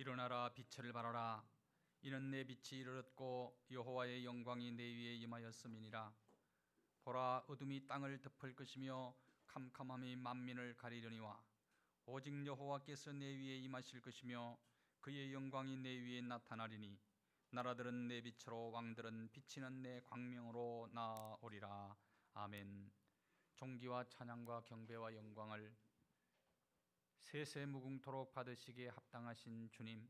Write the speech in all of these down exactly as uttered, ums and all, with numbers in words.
일어나라, 빛을 발하라. 이는 내 빛이 이르렀고 여호와의 영광이 내 위에 임하였음이니라. 보라, 어둠이 땅을 덮을 것이며 캄캄함이 만민을 가리려니와 오직 여호와께서 내 위에 임하실 것이며 그의 영광이 내 위에 나타나리니 나라들은 내 빛으로 왕들은 비치는 내 광명으로 나오리라. 아멘. 존귀와 찬양과 경배와 영광을 세세 무궁토록 받으시기에 합당하신 주님,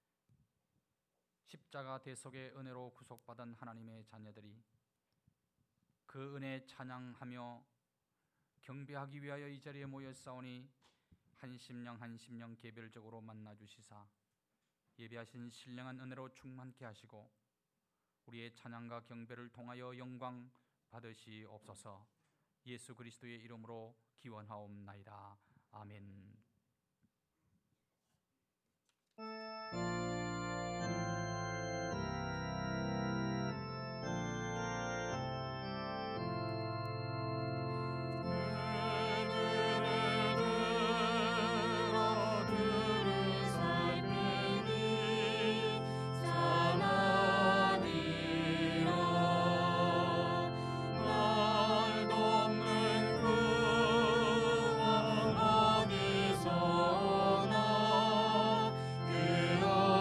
십자가 대속의 은혜로 구속받은 하나님의 자녀들이 그 은혜 찬양하며 경배하기 위하여 이 자리에 모였사오니 한 심령 한 심령 개별적으로 만나주시사 예배하신 신령한 은혜로 충만케 하시고 우리의 찬양과 경배를 통하여 영광 받으시옵소서. 예수 그리스도의 이름으로 기원하옵나이다. 아멘. 어디서나 그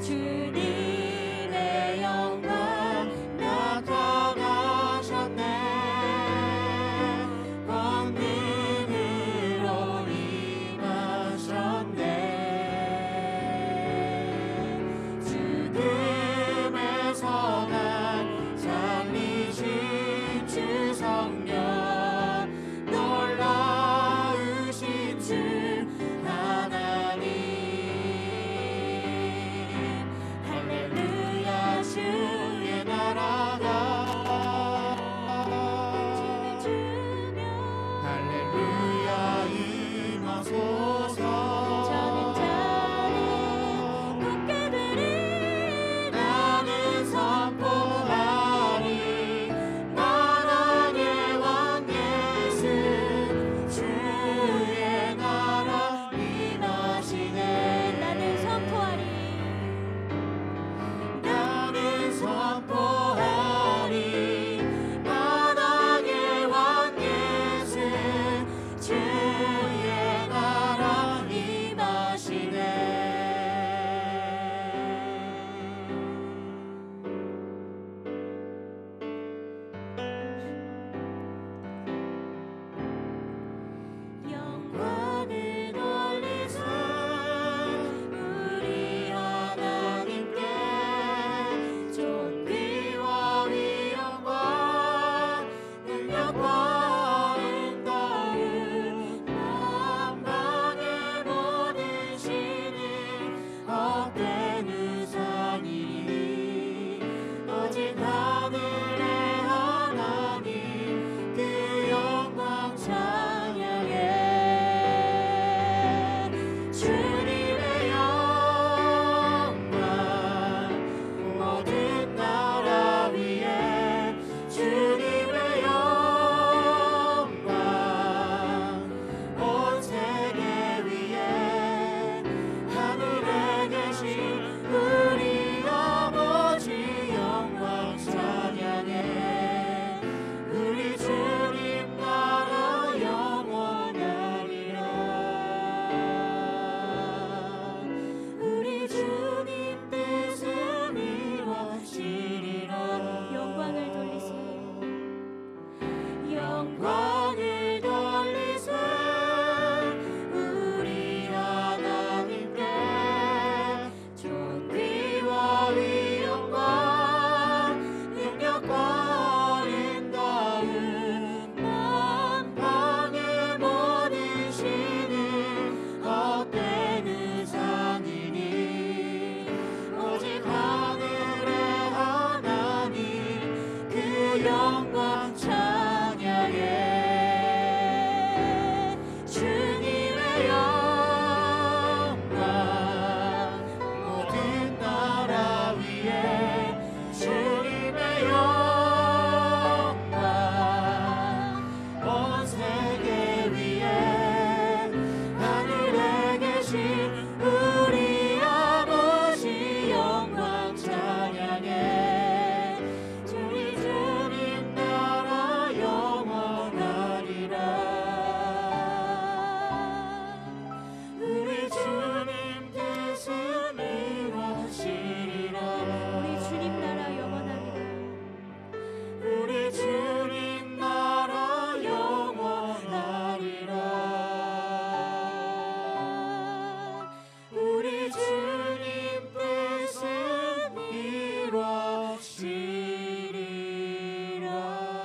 주님의 영광 나타나셨네. 권능으로 임하셨네. 죽음에서 날 살리신 주 성령, 놀라우신 주 하나님. 할렐루야 주의 나라가 할렐루야 임하소서. 저는 자리 굳게 되리. 나는 선포하리 만왕의 왕 예수 주의 나라 임하시네. 나는 선포하리. 나는 선포하리 만왕의 왕 예수 주의 나라 임하시네. 영광을 돌리세 우리 하나님께. 존귀와 위엄과 능력과 아름다움 만방의 모든 신이 헛된 우상이니 오직 하늘의 하나님 그 영광 찬양해. 주님의 영광 모든 나라 위에. 주님의 영광 온 세계 위에. 하늘에 계신 우리 아버지 영광 찬양해. 우리 주님 나라 영원하리라. 우리 주님 뜻은 이루어지리라. 영광을 돌리세. 영광을 돌리세 우리 하나님께. 존귀와 위엄과 능력과 아름다움 만방의 모든 신은 헛된 우상이니 오직 하늘의 하나님 그 영광 찬양해. 주님의 영광 모든 나라 위에. 주님의 영광 온 세계 위에. 하늘에 계신 우리 아버지 영광 찬양해. 우리 주님 나라 영원하리라. 우리 주님 뜻은 이루어지리라. 우리 주님 나라 영원하리라. 우리 주님 나라 영원하리라. 우리 주님 뜻은 이루어지리라.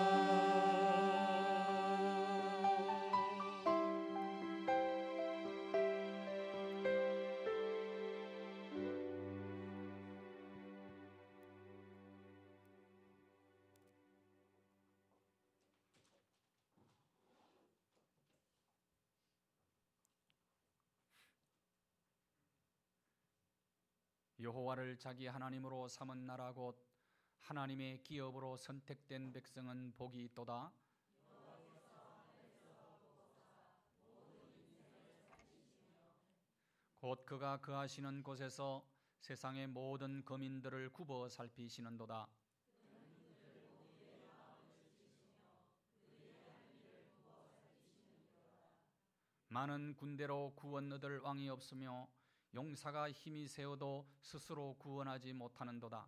여호와를 자기 하나님으로 삼은 나라 곧 하나님의 기업으로 선택된 백성은 복이 있도다. 곧 그가 거하시는 곳에서 세상의 모든 거민들을 굽어 살피시는도다. 많은 군대로 구원 얻을 왕이 없으며 용사가 힘이 세어도 스스로 구원하지 못하는도다.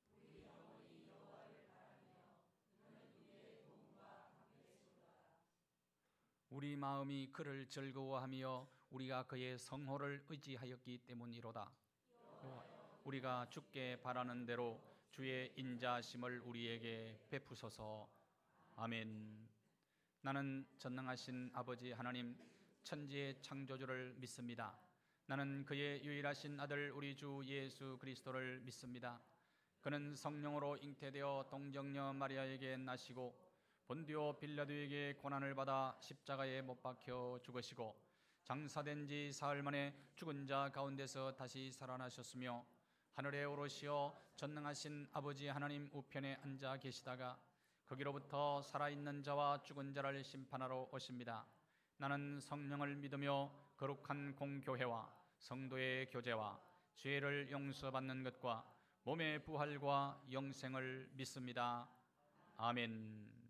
우리 마음이 그를 즐거워하며 우리가 그의 성호를 의지하였기 때문이로다. 우리가 주께 바라는 대로 주의 인자심을 우리에게 베푸소서. 아멘. 나는 전능하신 아버지 하나님 천지의 창조주를 믿습니다. 나는 그의 유일하신 아들 우리 주 예수 그리스도를 믿습니다. 그는 성령으로 잉태되어 동정녀 마리아에게 나시고 본디오 빌라도에게 고난을 받아 십자가에 못 박혀 죽으시고 장사된 지 사흘 만에 죽은 자 가운데서 다시 살아나셨으며 하늘에 오르시어 전능하신 아버지 하나님 우편에 앉아 계시다가 거기로부터 살아있는 자와 죽은 자를 심판하러 오십니다. 나는 성령을 믿으며 거룩한 공교회와 성도의 교제와 죄를 용서받는 것과 몸의 부활과 영생을 믿습니다. 아멘.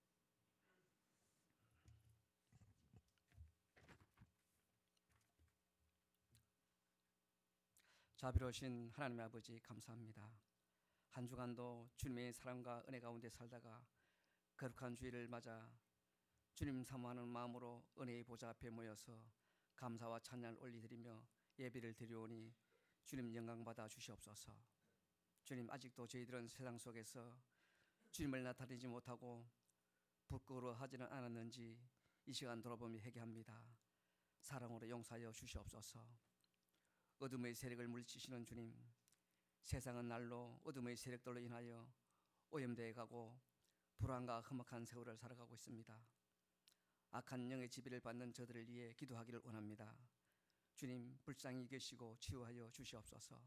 자비로우신 하나님의 아버지 감사합니다. 한 주간도 주님의 사랑과 은혜 가운데 살다가 거룩한 주일을 맞아 주님 사모하는 마음으로 은혜의 보좌 앞에 모여서 감사와 찬양을 올리드리며 예배를 드리오니 주님 영광 받아 주시옵소서. 주님, 아직도 저희들은 세상 속에서 주님을 나타내지 못하고 부끄러워하지는 않았는지 이 시간 돌아보며 회개합니다. 사랑으로 용서하여 주시옵소서. 어둠의 세력을 물리치시는 주님, 세상은 날로 어둠의 세력들로 인하여 오염되어 가고 불안과 험악한 세월을 살아가고 있습니다. 악한 영의 지배를 받는 저들을 위해 기도하기를 원합니다. 주님, 불쌍히 이기시고 치유하여 주시옵소서.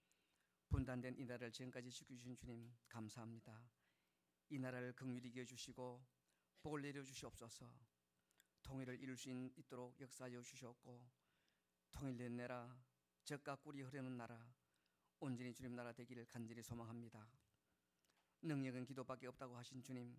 분단된 이 나라를 지금까지 지켜주신 주님 감사합니다. 이 나라를 긍휼히 여겨주시고 복을 내려주시옵소서. 통일을 이룰 수 있도록 역사하여 주시옵고 통일된 나라, 젖과 꿀이 흐르는 나라, 온전히 주님 나라 되기를 간절히 소망합니다. 능력은 기도밖에 없다고 하신 주님,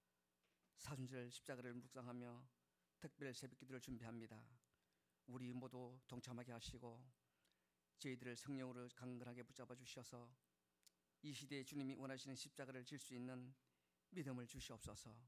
사순절 십자가를 묵상하며 특별 새벽기도를 준비합니다. 우리 모두 동참하게 하시고 저희들을 성령으로 강건하게 붙잡아 주셔서 이 시대에 주님이 원하시는 십자가를 질 수 있는 믿음을 주시옵소서.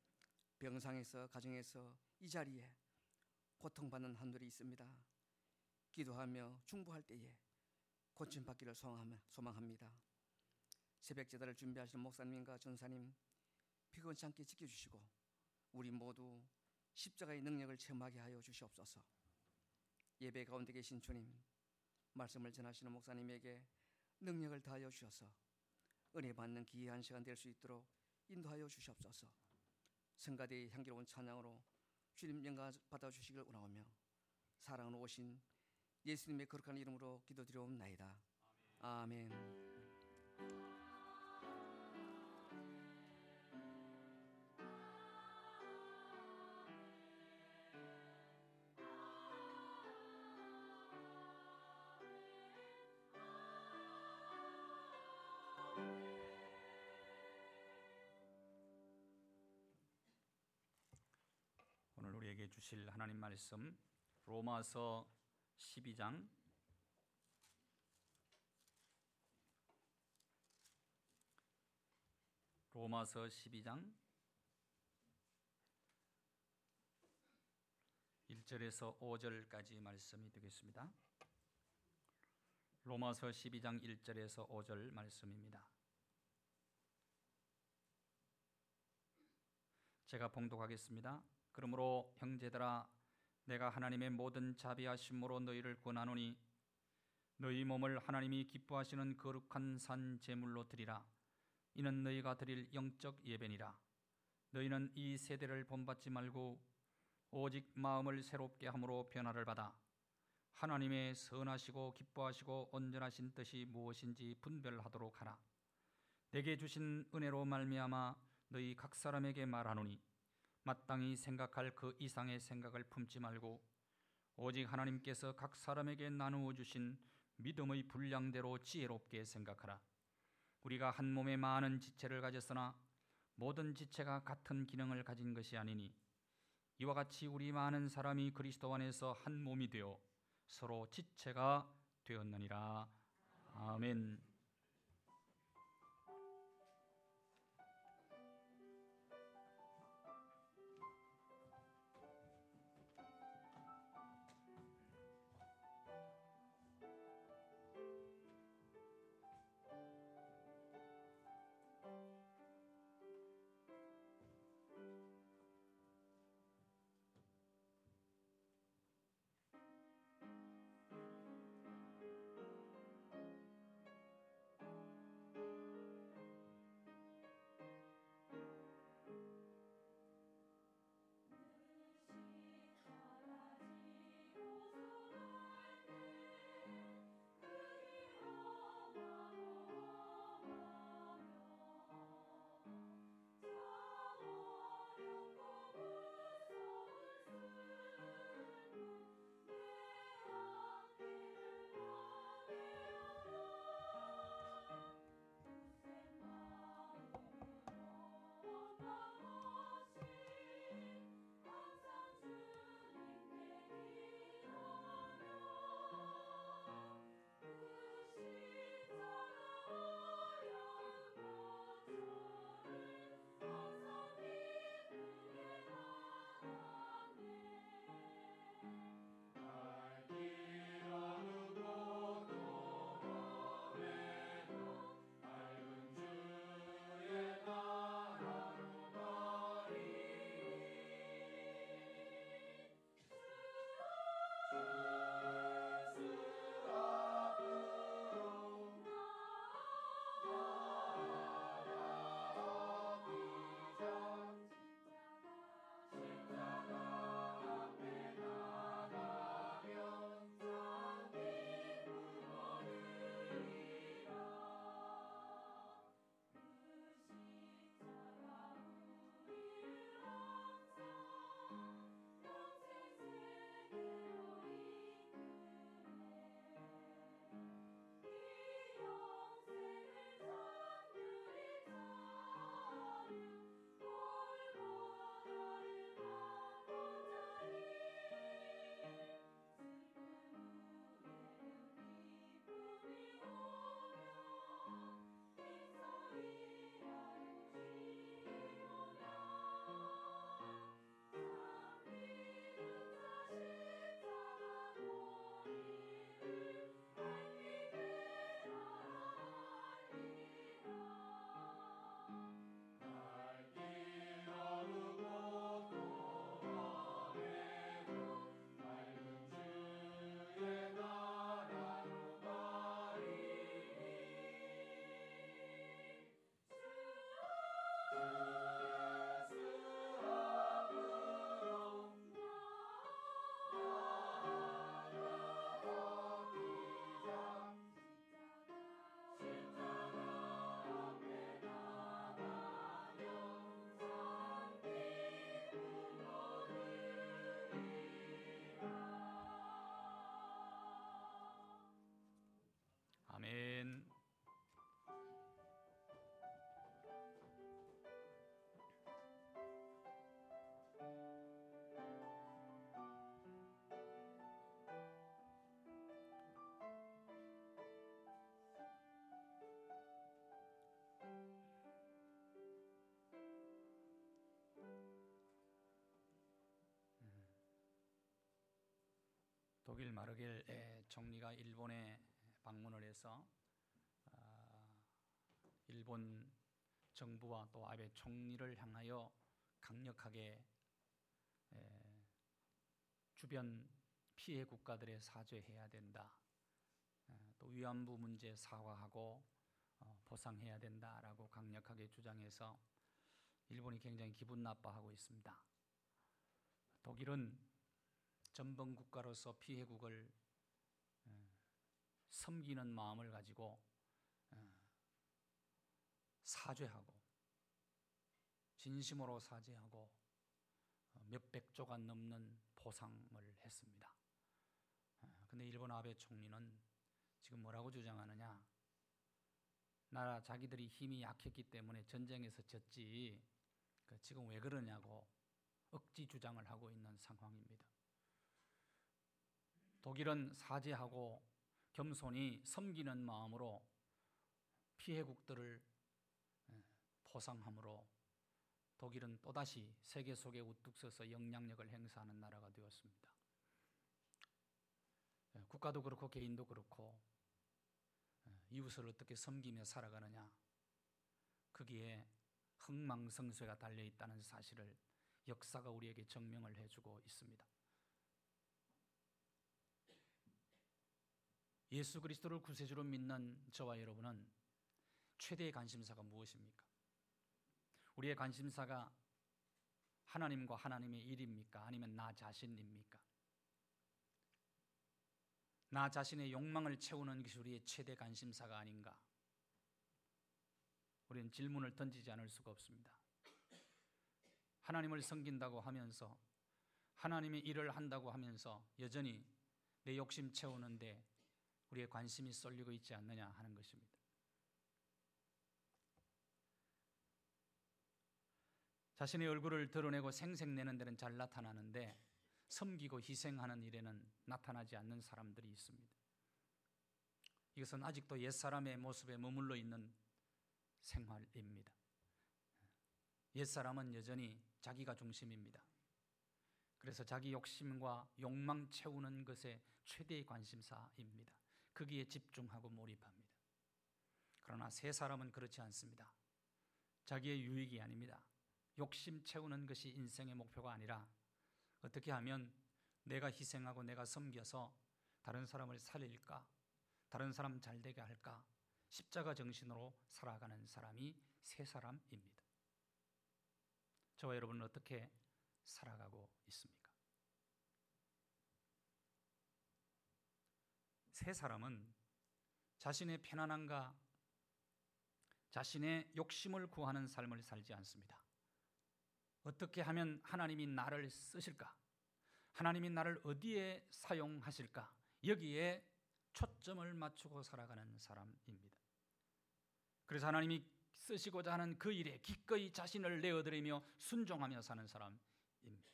병상에서, 가정에서, 이 자리에 고통받는 한들이 있습니다. 기도하며 중보할 때에 고침받기를 소망합니다. 새벽 제단을 준비하시는 목사님과 전사님 피곤치 않게 지켜주시고 우리 모두 십자가의 능력을 체험하게 하여 주시옵소서. 예배 가운데 계신 주님, 말씀을 전하시는 목사님에게 능력을 다하여 주셔서 은혜 받는 귀한 시간 될 수 있도록 인도하여 주시옵소서. 성가대의 향기로운 찬양으로 주님 영광 받아주시길 원하오며 사랑으로 오신 예수님의 거룩한 이름으로 기도드리옵나이다. 아멘. 오늘 우리에게 주실 하나님 말씀 로마서 십이 장 로마서 십이 장 일 절에서 오 절까지 말씀이 되겠습니다. 로마서 십이 장 일 절에서 오 절 말씀입니다. 제가 봉독하겠습니다. 그러므로 형제들아, 내가 하나님의 모든 자비하심으로 너희를 권하노니 너희 몸을 하나님이 기뻐하시는 거룩한 산 제물로 드리라. 이는 너희가 드릴 영적 예배니라. 너희는 이 세대를 본받지 말고 오직 마음을 새롭게 함으로 변화를 받아 하나님의 선하시고 기뻐하시고 온전하신 뜻이 무엇인지 분별하도록 하라. 내게 주신 은혜로 말미암아 너희 각 사람에게 말하노니 마땅히 생각할 그 이상의 생각을 품지 말고 오직 하나님께서 각 사람에게 나누어 주신 믿음의 분량대로 지혜롭게 생각하라. 우리가 한 몸에 많은 지체를 가졌으나 모든 지체가 같은 기능을 가진 것이 아니니 이와 같이 우리 많은 사람이 그리스도 안에서 한 몸이 되어 서로 지체가 되었느니라. 아멘. 아멘. 독일 마르겔 총리가 일본에 방문을 해서 어, 일본 정부와 또 아베 총리를 향하여 강력하게 에, 주변 피해 국가들에 사죄해야 된다. 에, 또 위안부 문제 사과하고 어, 보상해야 된다라고 강력하게 주장해서 일본이 굉장히 기분 나빠하고 있습니다. 독일은 전범 국가로서 피해국을 에, 섬기는 마음을 가지고 사죄하고 진심으로 사죄하고 몇백 조가 넘는 보상을 했습니다. 그런데 일본 아베 총리는 지금 뭐라고 주장하느냐? 나라 자기들이 힘이 약했기 때문에 전쟁에서 졌지 지금 왜 그러냐고 억지 주장을 하고 있는 상황입니다. 독일은 사죄하고 겸손히 섬기는 마음으로 피해국들을 포상함으로 독일은 또다시 세계 속에 우뚝 서서 영향력을 행사하는 나라가 되었습니다. 국가도 그렇고 개인도 그렇고 이웃을 어떻게 섬기며 살아가느냐, 거기에 흥망성쇠가 달려있다는 사실을 역사가 우리에게 증명을 해주고 있습니다. 예수 그리스도를 구세주로 믿는 저와 여러분은 최대의 관심사가 무엇입니까? 우리의 관심사가 하나님과 하나님의 일입니까? 아니면 나 자신입니까? 나 자신의 욕망을 채우는 것이 우리의 최대 관심사가 아닌가? 우리는 질문을 던지지 않을 수가 없습니다. 하나님을 섬긴다고 하면서, 하나님의 일을 한다고 하면서 여전히 내 욕심 채우는데 우리의 관심이 쏠리고 있지 않느냐 하는 것입니다. 자신의 얼굴을 드러내고 생색내는 데는 잘 나타나는데 섬기고 희생하는 일에는 나타나지 않는 사람들이 있습니다. 이것은 아직도 옛사람의 모습에 머물러 있는 생활입니다. 옛사람은 여전히 자기가 중심입니다. 그래서 자기 욕심과 욕망 채우는 것에 최대의 관심사입니다. 거기에 집중하고 몰입합니다. 그러나 새 사람은 그렇지 않습니다. 자기의 유익이 아닙니다. 욕심 채우는 것이 인생의 목표가 아니라 어떻게 하면 내가 희생하고 내가 섬겨서 다른 사람을 살릴까, 다른 사람 잘되게 할까, 십자가 정신으로 살아가는 사람이 새 사람입니다. 저와 여러분은 어떻게 살아가고 있습니까? 새 사람은 자신의 편안함과 자신의 욕심을 구하는 삶을 살지 않습니다. 어떻게 하면 하나님이 나를 쓰실까? 하나님이 나를 어디에 사용하실까? 여기에 초점을 맞추고 살아가는 사람입니다. 그래서 하나님이 쓰시고자 하는 그 일에 기꺼이 자신을 내어드리며 순종하며 사는 사람입니다.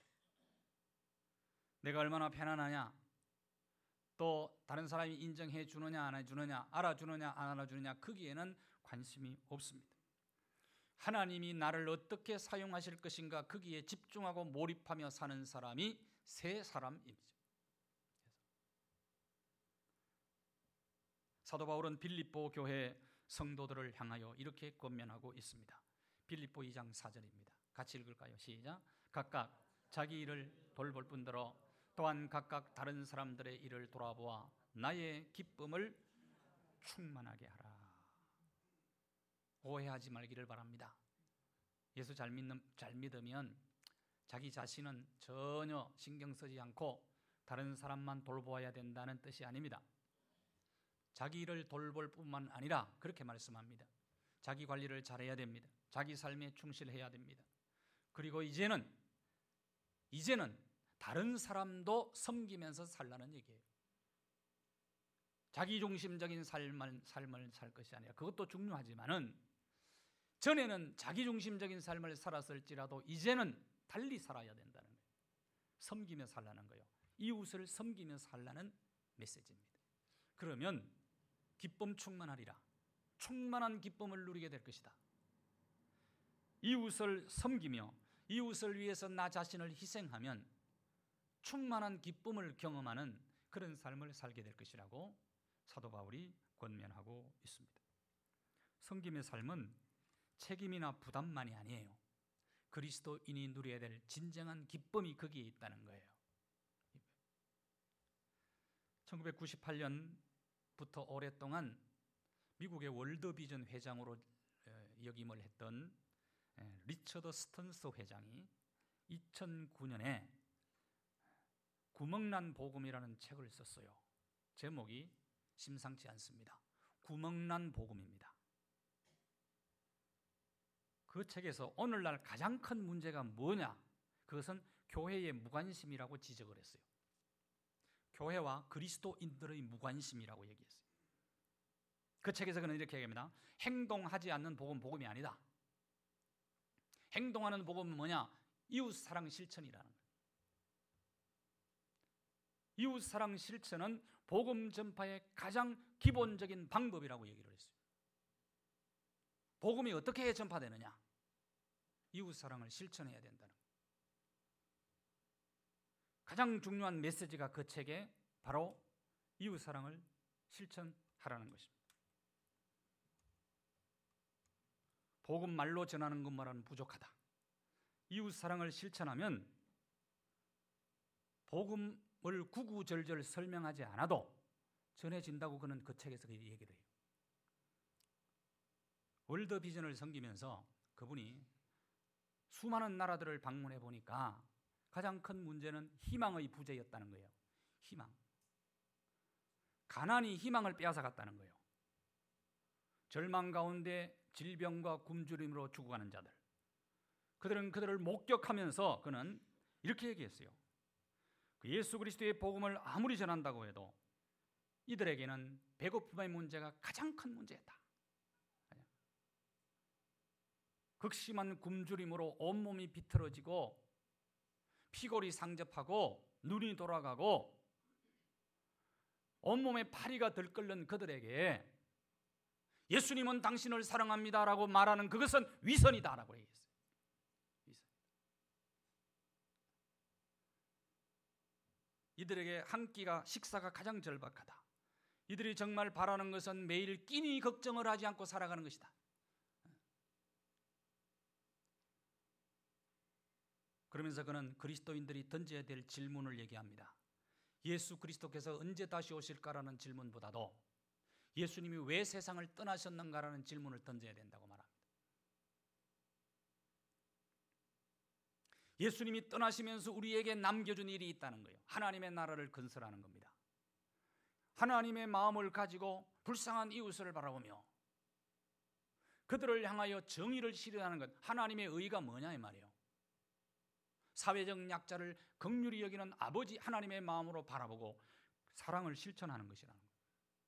내가 얼마나 편안하냐, 또 다른 사람이 인정해 주느냐 안 해주느냐, 알아주느냐 안 알아주느냐, 거기에는 관심이 없습니다. 하나님이 나를 어떻게 사용하실 것인가, 거기에 집중하고 몰입하며 사는 사람이 새 사람입니다. 사도 바울은 빌립보 교회 성도들을 향하여 이렇게 권면하고 있습니다. 빌립보 이 장 사 절입니다. 같이 읽을까요? 시작. 각각 자기 일을 돌볼 뿐더러 또한 각각 다른 사람들의 일을 돌아보아 나의 기쁨을 충만하게 하라. 오해하지 말기를 바랍니다. 예수 잘 믿는, 잘 믿으면 자기 자신은 전혀 신경 쓰지 않고 다른 사람만 돌보아야 된다는 뜻이 아닙니다. 자기 일을 돌볼 뿐만 아니라 그렇게 말씀합니다. 자기 관리를 잘해야 됩니다. 자기 삶에 충실해야 됩니다. 그리고 이제는 이제는 다른 사람도 섬기면서 살라는 얘기예요. 자기중심적인 삶을, 삶을 살 것이 아니라, 그것도 중요하지만은 전에는 자기중심적인 삶을 살았을지라도 이제는 달리 살아야 된다는 거예요. 섬기며 살라는 거예요. 이웃을 섬기며 살라는 메시지입니다. 그러면 기쁨 충만하리라. 충만한 기쁨을 누리게 될 것이다. 이웃을 섬기며 이웃을 위해서 나 자신을 희생하면 충만한 기쁨을 경험하는 그런 삶을 살게 될 것이라고 사도 바울이 권면하고 있습니다. 섬김의 삶은 책임이나 부담만이 아니에요. 그리스도인이 누려야 될 진정한 기쁨이 거기에 있다는 거예요. 천구백구십팔 년부터 오랫동안 미국의 월드비전 회장으로 역임을 했던 리처드 스턴스 회장이 이천구 년에 구멍난 복음이라는 책을 썼어요. 제목이 심상치 않습니다. 구멍난 복음입니다. 그 책에서 오늘날 가장 큰 문제가 뭐냐? 그것은 교회의 무관심이라고 지적을 했어요. 교회와 그리스도인들의 무관심이라고 얘기했어요. 그 책에서 그는 이렇게 얘기합니다. 행동하지 않는 복음, 복음이 아니다. 행동하는 복음은 뭐냐? 이웃 사랑 실천이라는 거예요. 이웃 사랑 실천은 복음 전파의 가장 기본적인 방법이라고 얘기를 했어요. 복음이 어떻게 전파되느냐? 이웃 사랑을 실천해야 된다는 거예요. 가장 중요한 메시지가 그 책에 바로 이웃 사랑을 실천하라는 것입니다. 복음 말로 전하는 것만은 부족하다. 이웃 사랑을 실천하면 복음을 구구절절 설명하지 않아도 전해진다고 그는 그 책에서 얘기를 해요. 월드 비전을 섬기면서 그분이 수많은 나라들을 방문해 보니까 가장 큰 문제는 희망의 부재였다는 거예요. 희망. 가난이 희망을 빼앗아갔다는 거예요. 절망 가운데 질병과 굶주림으로 죽어가는 자들, 그들은 그들을 목격하면서 그는 이렇게 얘기했어요. 예수 그리스도의 복음을 아무리 전한다고 해도 이들에게는 배고픔의 문제가 가장 큰 문제였다. 극심한 굶주림으로 온몸이 비틀어지고 피골이 상접하고 눈이 돌아가고 온몸에 파리가 들끓는 그들에게 예수님은 당신을 사랑합니다라고 말하는 그것은 위선이다라고 얘기했어요. 위선. 이들에게 한 끼가 식사가 가장 절박하다. 이들이 정말 바라는 것은 매일 끼니 걱정을 하지 않고 살아가는 것이다. 그러면서 그는 그리스도인들이 던져야 될 질문을 얘기합니다. 예수 그리스도께서 언제 다시 오실까라는 질문보다도 예수님이 왜 세상을 떠나셨는가라는 질문을 던져야 된다고 말합니다. 예수님이 떠나시면서 우리에게 남겨준 일이 있다는 거예요. 하나님의 나라를 건설하는 겁니다. 하나님의 마음을 가지고 불쌍한 이웃을 바라보며 그들을 향하여 정의를 실현하는 것, 하나님의 의가 뭐냐 이 말이에요. 사회적 약자를 긍휼히 여기는 아버지 하나님의 마음으로 바라보고 사랑을 실천하는 것이라는 거예요.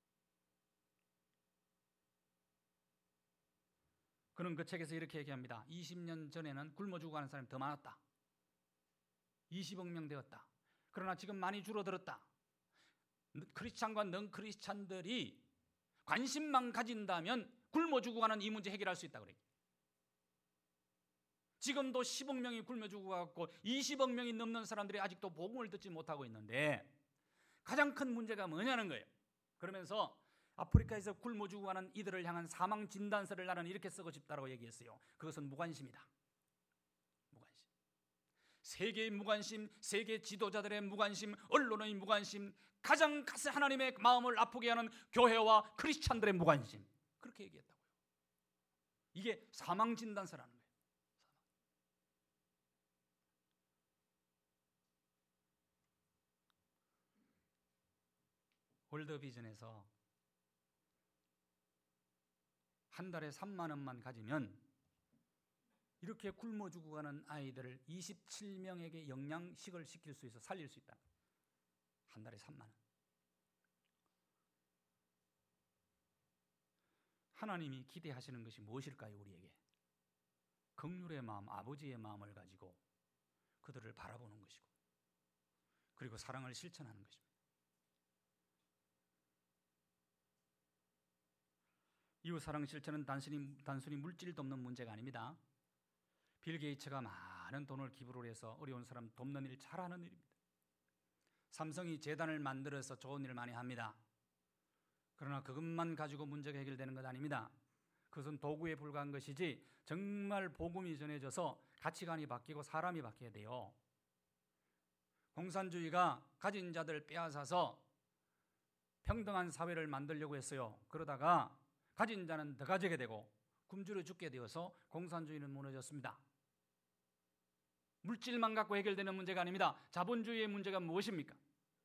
그는 그 책에서 이렇게 얘기합니다. 이십 년 전에는 굶어 죽어가는 사람이 더 많았다. 이십억 명 되었다. 그러나 지금 많이 줄어들었다. 크리스찬과 넌 크리스찬들이 관심만 가진다면 굶어 죽어가는 이 문제 해결할 수 있다고 그래요. 지금도 십억 명이 굶어 죽어가고 이십억 명이 넘는 사람들이 아직도 복음을 듣지 못하고 있는데 가장 큰 문제가 뭐냐는 거예요. 그러면서 아프리카에서 굶어 죽어가는 이들을 향한 사망 진단서를 나는 이렇게 쓰고 싶다고 얘기했어요. 그것은 무관심이다. 무관심. 세계의 무관심, 세계 지도자들의 무관심, 언론의 무관심, 가장 하나님의 마음을 아프게 하는 교회와 크리스찬들의 무관심. 그렇게 얘기했다고요. 이게 사망 진단서라는 거예요. 월드비전에서 한 달에 삼만 원만 가지면 이렇게 굶어 죽어가는 아이들을 이십칠 명에게 영양식을 시킬 수 있어 살릴 수 있다. 한 달에 삼만 원. 하나님이 기대하시는 것이 무엇일까요? 우리에게 긍휼의 마음, 아버지의 마음을 가지고 그들을 바라보는 것이고 그리고 사랑을 실천하는 것입니다. 이웃 사랑 실천은 단순히, 단순히 물질 돕는 문제가 아닙니다. 빌 게이츠가 많은 돈을 기부를 해서 어려운 사람 돕는 일 잘하는 일입니다. 삼성이 재단을 만들어서 좋은 일을 많이 합니다. 그러나 그것만 가지고 문제가 해결되는 것 아닙니다. 그것은 도구에 불과한 것이지 정말 복음이 전해져서 가치관이 바뀌고 사람이 바뀌어야 돼요. 공산주의가 가진 자들 빼앗아서 평등한 사회를 만들려고 했어요. 그러다가 가진 자는 더 가지게 되고 굶주려 죽게 되어서 공산주의는 무너졌습니다. 물질만 갖고 해결되는 문제가 아닙니다. 자본주의의 문제가 무엇입니까?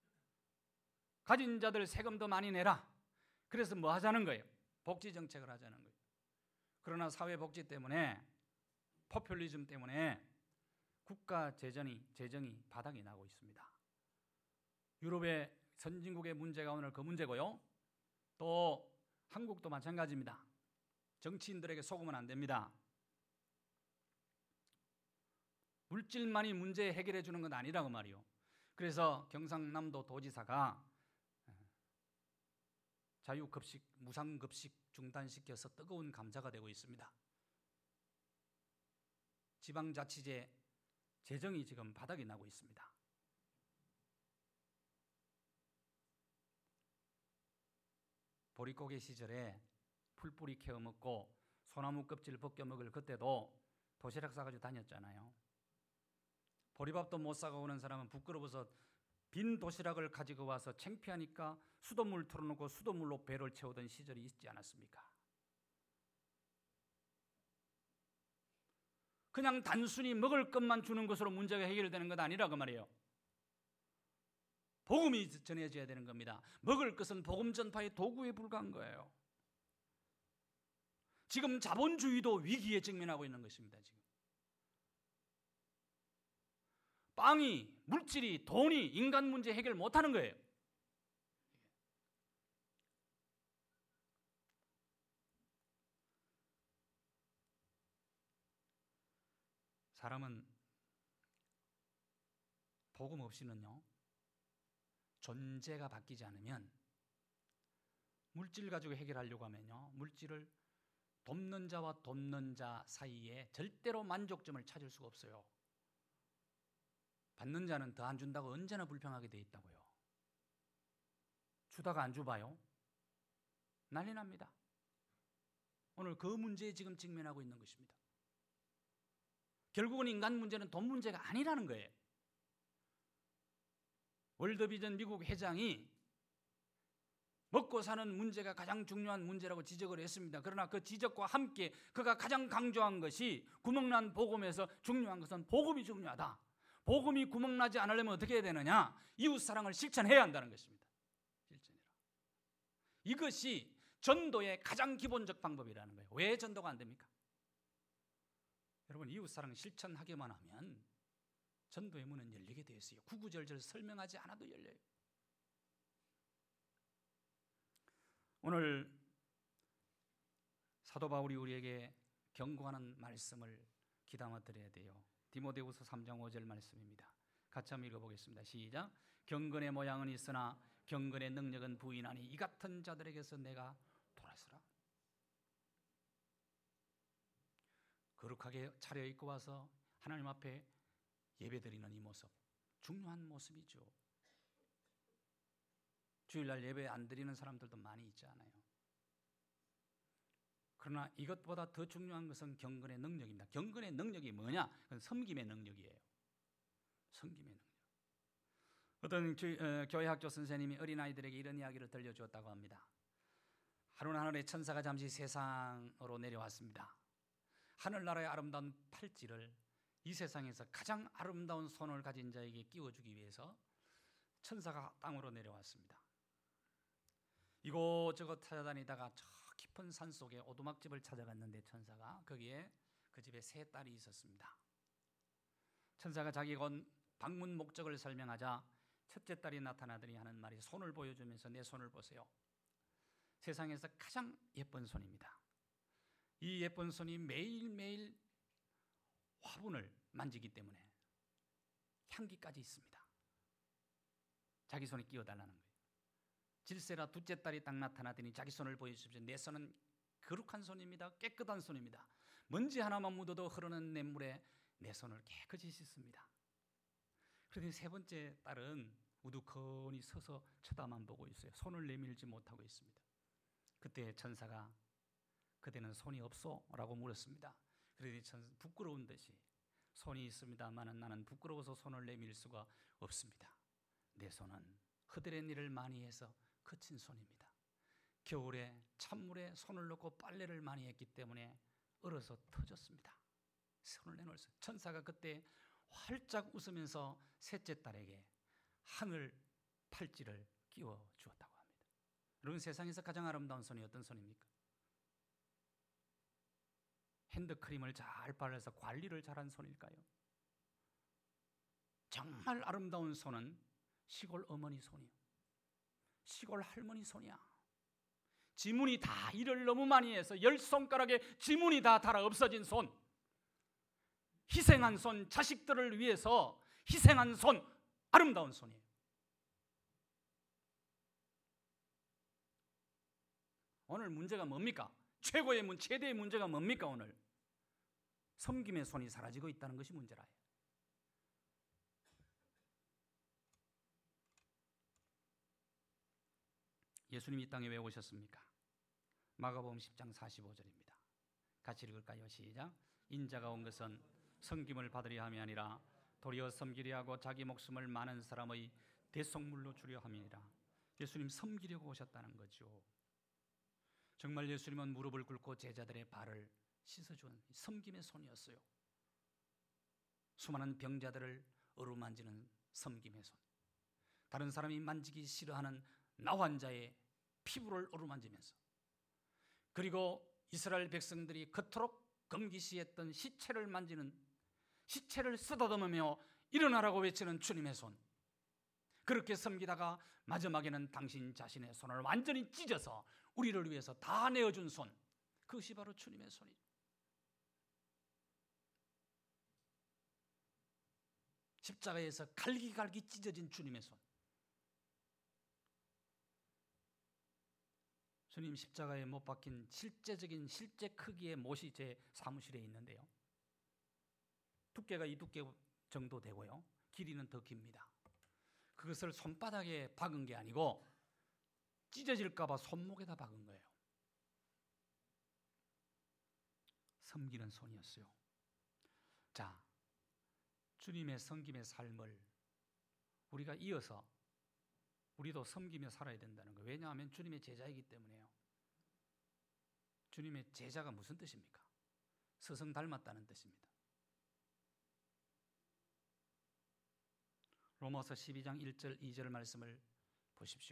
가진 자들 세금 더 많이 내라. 그래서 뭐 하자는 거예요? 복지 정책을 하자는 거예요. 그러나 사회복지 때문에 포퓰리즘 때문에 국가 재정이, 재정이 바닥이 나고 있습니다. 유럽의 선진국의 문제가 오늘 그 문제고요. 또 한국도 마찬가지입니다. 정치인들에게 속으면 안 됩니다. 물질만이 문제 해결해 주는 건 아니라고 말이요. 그래서 경상남도 도지사가 자유급식, 무상급식 중단시켜서 뜨거운 감자가 되고 있습니다. 지방자치제 재정이 지금 바닥이 나고 있습니다. 보릿고개 시절에 풀뿌리 캐어 먹고 소나무 껍질 벗겨 먹을 그때도 도시락 싸가지고 다녔잖아요. 보리밥도 못 사가 오는 사람은 부끄러워서 빈 도시락을 가지고 와서 창피하니까 수돗물 틀어놓고 수돗물로 배를 채우던 시절이 있지 않았습니까? 그냥 단순히 먹을 것만 주는 것으로 문제가 해결되는 것 아니라 그 말이에요. 복음이 전해져야 되는 겁니다. 먹을 것은 복음 전파의 도구에 불과한 거예요. 지금 자본주의도 위기에 직면하고 있는 것입니다. 지금 빵이, 물질이, 돈이 인간 문제 해결 못하는 거예요. 사람은 복음 없이는요, 존재가 바뀌지 않으면, 물질 가지고 해결하려고 하면요, 물질을 돕는 자와 돕는 자 사이에 절대로 만족점을 찾을 수가 없어요. 받는 자는 더 안 준다고 언제나 불평하게 돼 있다고요. 주다가 안 줘봐요, 난리 납니다. 오늘 그 문제에 지금 직면하고 있는 것입니다. 결국은 인간 문제는 돈 문제가 아니라는 거예요. 월드비전 미국 회장이 먹고 사는 문제가 가장 중요한 문제라고 지적을 했습니다. 그러나 그 지적과 함께 그가 가장 강조한 것이 구멍난 복음에서 중요한 것은 복음이 중요하다. 복음이 구멍나지 않으려면 어떻게 해야 되느냐? 이웃사랑을 실천해야 한다는 것입니다. 실천해라. 이것이 전도의 가장 기본적 방법이라는 거예요. 왜 전도가 안 됩니까? 여러분, 이웃사랑 실천하기만 하면 전도의 문은 열리게 되어 있어요. 구구절절 설명하지 않아도 열려요. 오늘 사도 바울이 우리에게 경고하는 말씀을 귀담아 드려야 돼요. 디모데후서 삼 장 오 절 말씀입니다. 같이 한번 읽어보겠습니다. 시작. 경건의 모양은 있으나 경건의 능력은 부인하니 이 같은 자들에게서 내가 돌아서라. 거룩하게 차려입고 와서 하나님 앞에 예배드리는 이 모습, 중요한 모습이죠. 주일날 예배 안 드리는 사람들도 많이 있지 않아요? 그러나 이것보다 더 중요한 것은 경건의 능력입니다. 경건의 능력이 뭐냐? 그건 섬김의 능력이에요. 섬김의 능력. 어떤 주, 어, 교회학교 선생님이 어린아이들에게 이런 이야기를 들려주었다고 합니다. 하루는 하늘의 천사가 잠시 세상으로 내려왔습니다. 하늘나라의 아름다운 팔찌를 이 세상에서 가장 아름다운 손을 가진 자에게 끼워주기 위해서 천사가 땅으로 내려왔습니다. 이곳저곳 찾아다니다가 저 깊은 산속에 오두막집을 찾아갔는데 천사가 거기에 그 집에 세 딸이 있었습니다. 천사가 자기가 온 방문 목적을 설명하자 첫째 딸이 나타나더니 하는 말이, 손을 보여주면서 내 손을 보세요. 세상에서 가장 예쁜 손입니다. 이 예쁜 손이 매일매일 화분을 만지기 때문에 향기까지 있습니다. 자기 손에 끼워달라는 거예요. 질세라 둘째 딸이 딱 나타나더니 자기 손을 보여주십시오. 내 손은 거룩한 손입니다. 깨끗한 손입니다. 먼지 하나만 묻어도 흐르는 냇물에 내 손을 깨끗이 씻습니다. 그런데 세 번째 딸은 우두커니 서서 쳐다만 보고 있어요. 손을 내밀지 못하고 있습니다. 그때 천사가 그대는 손이 없소? 라고 물었습니다. 그러더니 천사 부끄러운 듯이 손이 있습니다만 나는 부끄러워서 손을 내밀 수가 없습니다. 내 손은 그들의 일을 많이 해서 거친 손입니다. 겨울에 찬물에 손을 넣고 빨래를 많이 했기 때문에 얼어서 터졌습니다. 손을 내놓을 수. 천사가 그때 활짝 웃으면서 셋째 딸에게 하늘 팔찌를 끼워 주었다고 합니다. 여러분, 세상에서 가장 아름다운 손이 어떤 손입니까? 핸드크림을 잘 발라서 관리를 잘한 손일까요? 정말 아름다운 손은 시골 어머니 손이요, 시골 할머니 손이야. 지문이 다 일을 너무 많이 해서 열 손가락에 지문이 다 닳아 없어진 손, 희생한 손, 자식들을 위해서 희생한 손, 아름다운 손이에요. 오늘 문제가 뭡니까? 최고의 문, 최대의 문제가 뭡니까? 오늘 섬김의 손이 사라지고 있다는 것이 문제라. 예수님이 이 땅에 왜 오셨습니까? 마가복음 십 장 사십오 절입니다. 같이 읽을까요? 시작. 인자가 온 것은 섬김을 받으려 함이 아니라 도리어 섬기려 하고 자기 목숨을 많은 사람의 대속물로 주려 함이니라. 예수님 섬기려고 오셨다는 거죠. 정말 예수님은 무릎을 꿇고 제자들의 발을 씻어준 섬김의 손이었어요. 수많은 병자들을 어루만지는 섬김의 손, 다른 사람이 만지기 싫어하는 나 환자의 피부를 어루만지면서, 그리고 이스라엘 백성들이 그토록 금기시했던 시체를 만지는, 시체를 쓰다듬으며 일어나라고 외치는 주님의 손, 그렇게 섬기다가 마지막에는 당신 자신의 손을 완전히 찢어서 우리를 위해서 다 내어준 손, 그것이 바로 주님의 손이죠. 십자가에서 갈기갈기 찢어진 주님의 손. 주님 십자가에 못 박힌 실제적인 실제 크기의 못이 제 사무실에 있는데요, 두께가 이 두께 정도 되고요, 길이는 더 깁니다. 그것을 손바닥에 박은 게 아니고 찢어질까 봐 손목에다 박은 거예요. 섬기는 손이었어요. 자, 주님의 섬김의 삶을 우리가 이어서 우리도 섬기며 살아야 된다는 거예요. 왜냐하면 주님의 제자이기 때문에요. 주님의 제자가 무슨 뜻입니까? 스승 닮았다는 뜻입니다. 로마서 십이 장 일 절 이 절 말씀을 보십시오.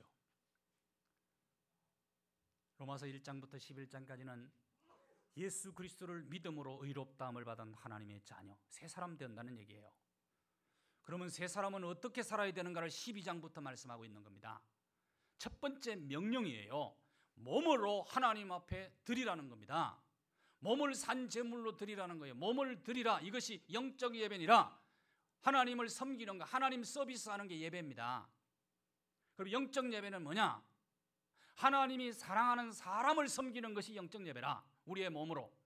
로마서 일 장부터 십일 장까지는 예수 그리스도를 믿음으로 의롭다함을 받은 하나님의 자녀, 새 사람 된다는 얘기예요. 그러면 새 사람은 어떻게 살아야 되는가를 십이 장부터 말씀하고 있는 겁니다. 첫 번째 명령이에요. 몸으로 하나님 앞에 드리라는 겁니다. 몸을 산 제물로 드리라는 거예요. 몸을 드리라, 이것이 영적 예배니라. 하나님을 섬기는 거, 하나님 서비스하는 게 예배입니다. 그럼 영적 예배는 뭐냐? 하나님이 사랑하는 사람을 섬기는 것이 영적 예배라. 우리의 몸으로.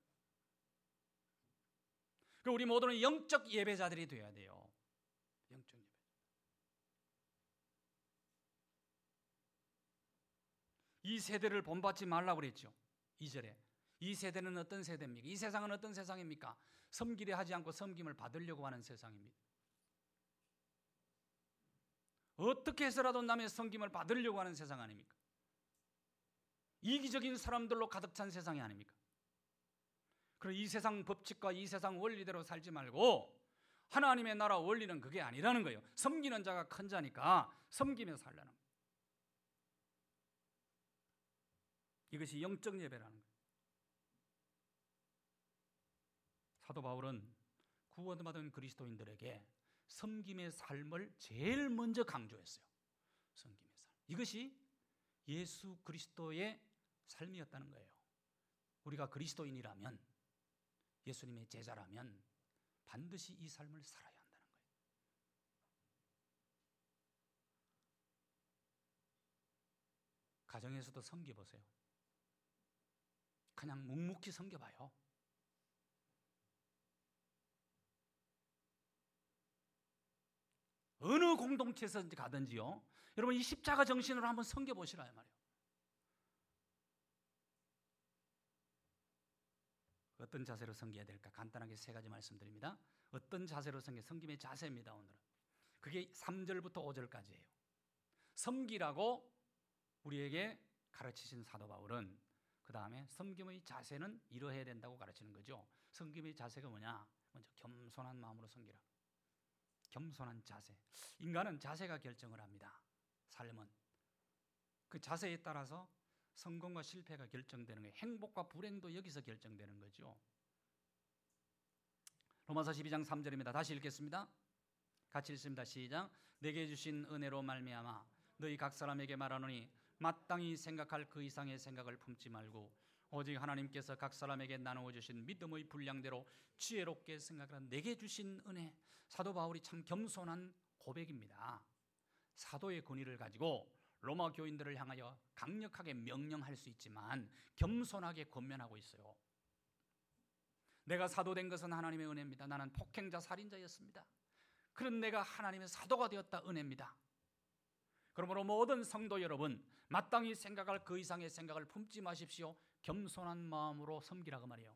그리고 우리 모두는 영적 예배자들이 되어야 돼요. 영적 예배. 이 세대를 본받지 말라고 그랬죠. 이 절에. 이 세대는 어떤 세대입니까? 이 세상은 어떤 세상입니까? 섬기려 하지 않고 섬김을 받으려고 하는 세상입니다. 어떻게 해서라도 남의 섬김을 받으려고 하는 세상 아닙니까? 이기적인 사람들로 가득 찬 세상이 아닙니까? 그럼 이 세상 법칙과 이 세상 원리대로 살지 말고 하나님의 나라 원리는 그게 아니라는 거예요. 섬기는 자가 큰 자니까 섬기며 살라는 거예요. 이것이 영적 예배라는 거예요. 사도 바울은 구원받은 그리스도인들에게 섬김의 삶을 제일 먼저 강조했어요. 섬김의 삶. 이것이 예수 그리스도의 삶이었다는 거예요. 우리가 그리스도인이라면, 예수님의 제자라면 반드시 이 삶을 살아야 한다는 거예요. 가정에서도 섬겨보세요. 그냥 묵묵히 섬겨봐요. 어느 공동체에서 가든지요, 여러분 이 십자가 정신으로 한번 섬겨보시라 말이에요. 어떤 자세로 섬겨야 될까? 간단하게 세 가지 말씀드립니다. 어떤 자세로 섬겨? 섬김의 자세입니다. 오늘은 그게 삼 절부터 오 절까지예요. 섬기라고 우리에게 가르치신 사도 바울은 그 다음에 섬김의 자세는 이러해야 된다고 가르치는 거죠. 섬김의 자세가 뭐냐? 먼저 겸손한 마음으로 섬기라. 겸손한 자세. 인간은 자세가 결정을 합니다. 삶은 그 자세에 따라서 성공과 실패가 결정되는 거예요. 행복과 불행도 여기서 결정되는 거죠. 로마서 십이 장 삼 절입니다. 다시 읽겠습니다. 같이 읽습니다. 시작. 내게 주신 은혜로 말미암아 너희 각 사람에게 말하노니 마땅히 생각할 그 이상의 생각을 품지 말고 오직 하나님께서 각 사람에게 나누어 주신 믿음의 분량대로 지혜롭게 생각하라. 내게 주신 은혜. 사도 바울이 참 겸손한 고백입니다. 사도의 권위를 가지고 로마 교인들을 향하여 강력하게 명령할 수 있지만 겸손하게 권면하고 있어요. 내가 사도된 것은 하나님의 은혜입니다. 나는 폭행자 살인자였습니다. 그런 내가 하나님의 사도가 되었다 은혜입니다. 그러므로 모든 성도 여러분, 마땅히 생각할 그 이상의 생각을 품지 마십시오. 겸손한 마음으로 섬기라 그 말이에요.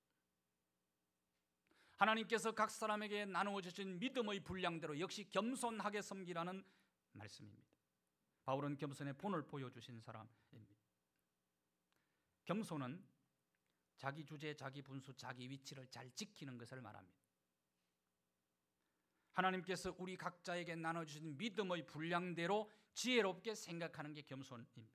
하나님께서 각 사람에게 나누어 주신 믿음의 분량대로 역시 겸손하게 섬기라는 말씀입니다. 바울은 겸손의 본을 보여주신 사람입니다. 겸손은 자기 주제, 자기 분수, 자기 위치를 잘 지키는 것을 말합니다. 하나님께서 우리 각자에게 나눠주신 믿음의 분량대로 지혜롭게 생각하는 게 겸손입니다.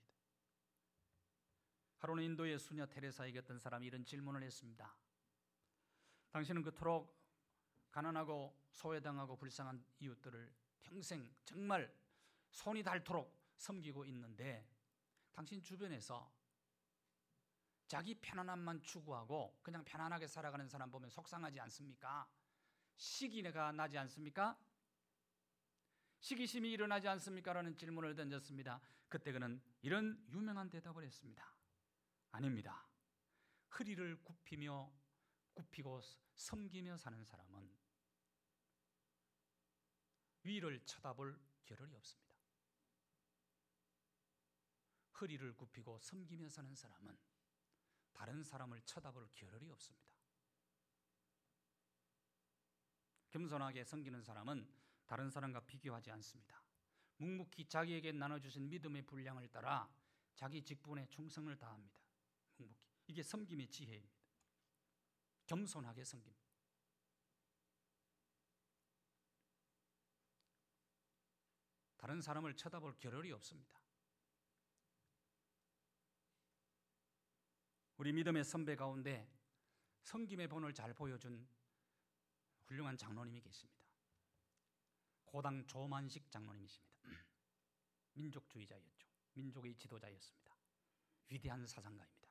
하루는 인도의 수녀 테레사에게 어떤 사람이 이런 질문을 했습니다. 당신은 그토록 가난하고 소외당하고 불쌍한 이웃들을 평생 정말 손이 닳도록 섬기고 있는데 당신 주변에서 자기 편안함만 추구하고 그냥 편안하게 살아가는 사람 보면 속상하지 않습니까? 시기가 나지 않습니까? 시기심이 일어나지 않습니까? 라는 질문을 던졌습니다. 그때 그는 이런 유명한 대답을 했습니다. 아닙니다. 허리를 굽히며 굽히고 섬기며 사는 사람은 위를 쳐다볼 겨를이 없습니다. 허리를 굽히고 섬기며 사는 사람은 다른 사람을 쳐다볼 겨를이 없습니다. 겸손하게 섬기는 사람은 다른 사람과 비교하지 않습니다. 묵묵히 자기에게 나눠주신 믿음의 분량을 따라 자기 직분에 충성을 다합니다. 묵묵히. 이게 섬김의 지혜입니다. 겸손하게 섬깁니다. 다른 사람을 쳐다볼 겨를이 없습니다. 우리 믿음의 선배 가운데 섬김의 본을 잘 보여준 훌륭한 장로님이 계십니다. 고당 조만식 장로님이십니다. 민족주의자였죠. 민족의 지도자였습니다. 위대한 사상가입니다.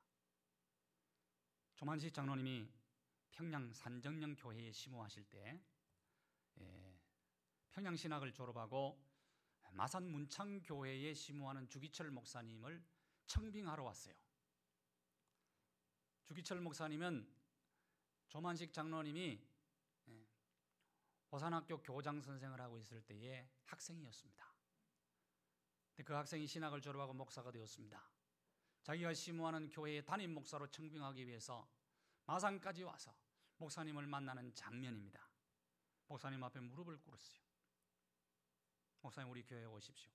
조만식 장로님이 평양 산정령 교회에 심호하실 때 예, 평양 신학을 졸업하고 마산 문창 교회에 심호하는 주기철 목사님을 청빙하러 왔어요. 주기철 목사님은 조만식 장로님이 호산학교 교장 선생을 하고 있을 때의 학생이었습니다. 그 학생이 신학을 졸업하고 목사가 되었습니다. 자기가 심호하는 교회의 담임 목사로 청빙하기 위해서 마산까지 와서 목사님을 만나는 장면입니다. 목사님 앞에 무릎을 꿇었어요. 목사님, 우리 교회에 오십시오.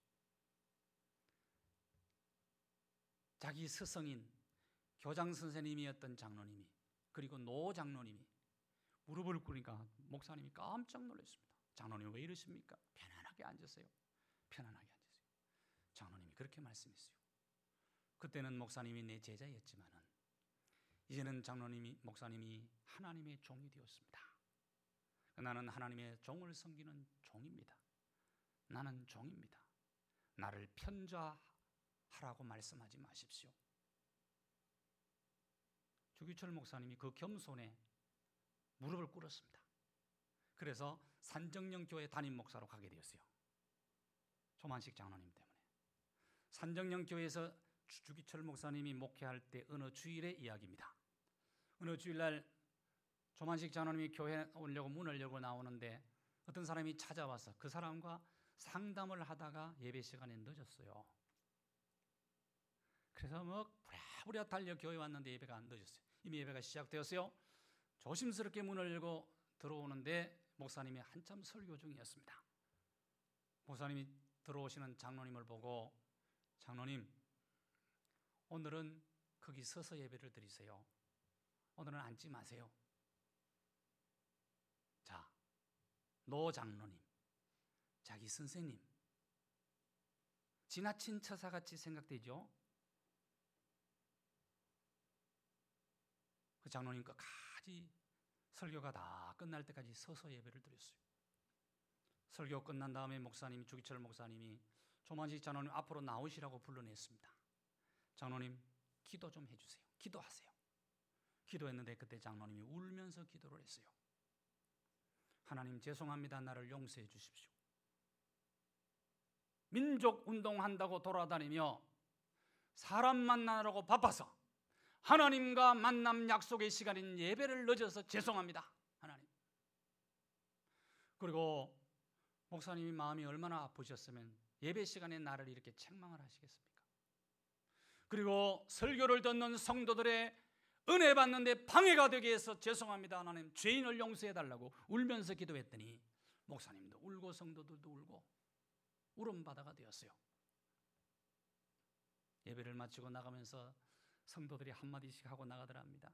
자기 스승인 교장 선생님이었던 장로님이, 그리고 노 장로님이 무릎을 꿇으니까 목사님이 깜짝 놀랐습니다. 장로님 왜 이러십니까? 편안하게 앉으세요. 편안하게 앉으세요. 장로님이 그렇게 말씀했어요. 그때는 목사님이 내 제자였지만은 이제는 장로님이, 목사님이 하나님의 종이 되었습니다. 나는 하나님의 종을 섬기는 종입니다. 나는 종입니다. 나를 편좌하라고 말씀하지 마십시오. 주기철 목사님이 그 겸손에 무릎을 꿇었습니다. 그래서 산정령 교회 담임 목사로 가게 되었어요. 조만식 장로님 때문에. 산정령 교회에서 주기철 목사님이 목회할 때 어느 주일의 이야기입니다. 어느 주일날 조만식 장로님이 교회에 오려고 문을 열고 나오는데 어떤 사람이 찾아와서 그 사람과 상담을 하다가 예배 시간에 늦었어요. 그래서 뭐 부랴부랴 달려 교회에 왔는데 예배가 안 늦었어요. 이미 예배가 시작되었어요. 조심스럽게 문을 열고 들어오는데 목사님이 한참 설교 중이었습니다. 목사님이 들어오시는 장로님을 보고, 장로님, 오늘은 거기 서서 예배를 드리세요. 오늘은 앉지 마세요. 자, 노 장로님, 자기 선생님, 지나친 처사같이 생각되죠? 그 장로님 끝까지 설교가 다 끝날 때까지 서서 예배를 드렸어요. 설교 끝난 다음에 목사님이, 주기철 목사님이 조만식 장로님 앞으로 나오시라고 불러냈습니다. 장로님, 기도 좀 해주세요. 기도하세요. 기도했는데 그때 장로님이 울면서 기도를 했어요. 하나님, 죄송합니다. 나를 용서해 주십시오. 민족 운동한다고 돌아다니며 사람 만나느라고 바빠서 하나님과 만남 약속의 시간인 예배를 늦어서 죄송합니다, 하나님. 그리고 목사님이 마음이 얼마나 아프셨으면 예배 시간에 나를 이렇게 책망을 하시겠습니까? 그리고 설교를 듣는 성도들의 은혜 받는데 방해가 되게 해서 죄송합니다, 하나님. 죄인을 용서해달라고 울면서 기도했더니 목사님도 울고 성도들도 울고 울음바다가 되었어요. 예배를 마치고 나가면서 성도들이 한마디씩 하고 나가더랍니다.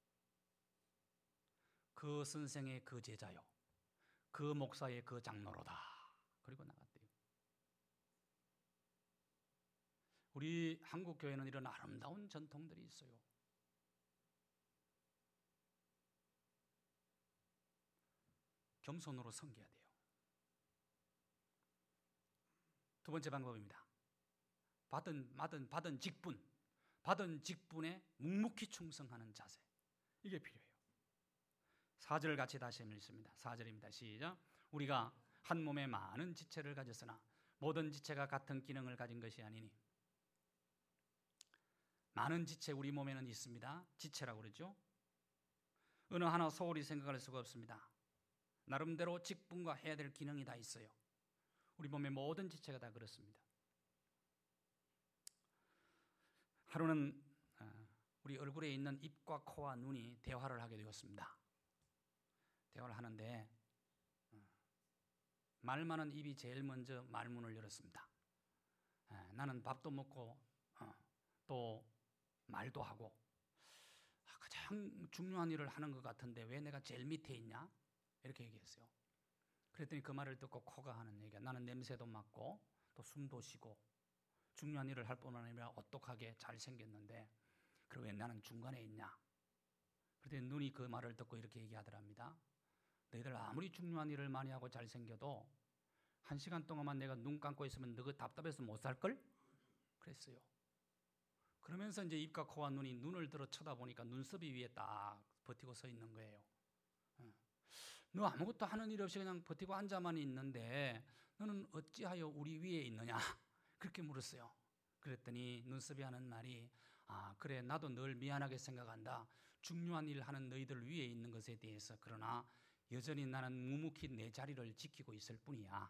그 선생의 그 제자요, 그 목사의 그 장로로다. 그리고 나갔대요. 우리 한국 교회는 이런 아름다운 전통들이 있어요. 겸손으로 섬겨야 돼요. 두 번째 방법입니다. 받은 받은 받은 직분, 받은 직분에 묵묵히 충성하는 자세. 이게 필요해요. 사 절 같이 다시 읽습니다. 사 절입니다. 시작. 우리가 한 몸에 많은 지체를 가졌으나 모든 지체가 같은 기능을 가진 것이 아니니. 많은 지체 우리 몸에는 있습니다. 지체라고 그러죠. 어느 하나 소홀히 생각할 수가 없습니다. 나름대로 직분과 해야 될 기능이 다 있어요. 우리 몸의 모든 지체가 다 그렇습니다. 하루는 우리 얼굴에 있는 입과 코와 눈이 대화를 하게 되었습니다. 대화를 하는데 말 많은 입이 제일 먼저 말문을 열었습니다. 나는 밥도 먹고 또 말도 하고 가장 중요한 일을 하는 것 같은데 왜 내가 제일 밑에 있냐? 이렇게 얘기했어요. 그랬더니 그 말을 듣고 코가 하는 얘기가, 나는 냄새도 맡고 또 숨도 쉬고 중요한 일을 할 뿐만 아니라 어떡하게 잘생겼는데 그리고 왜 나는 중간에 있냐? 그랬더니 눈이 그 말을 듣고 이렇게 얘기하더랍니다. 너희들 아무리 중요한 일을 많이 하고 잘생겨도 한 시간 동안만 내가 눈 감고 있으면 너가 답답해서 못 살걸? 그랬어요. 그러면서 이제 입과 코와 눈이 눈을 들어 쳐다보니까 눈썹이 위에 딱 버티고 서 있는 거예요. 너 아무것도 하는 일 없이 그냥 버티고 앉아만 있는데 너는 어찌하여 우리 위에 있느냐? 그렇게 물었어요. 그랬더니 눈썹이 하는 말이, 아 그래, 나도 늘 미안하게 생각한다. 중요한 일 하는 너희들 위에 있는 것에 대해서. 그러나 여전히 나는 묵묵히 내 자리를 지키고 있을 뿐이야.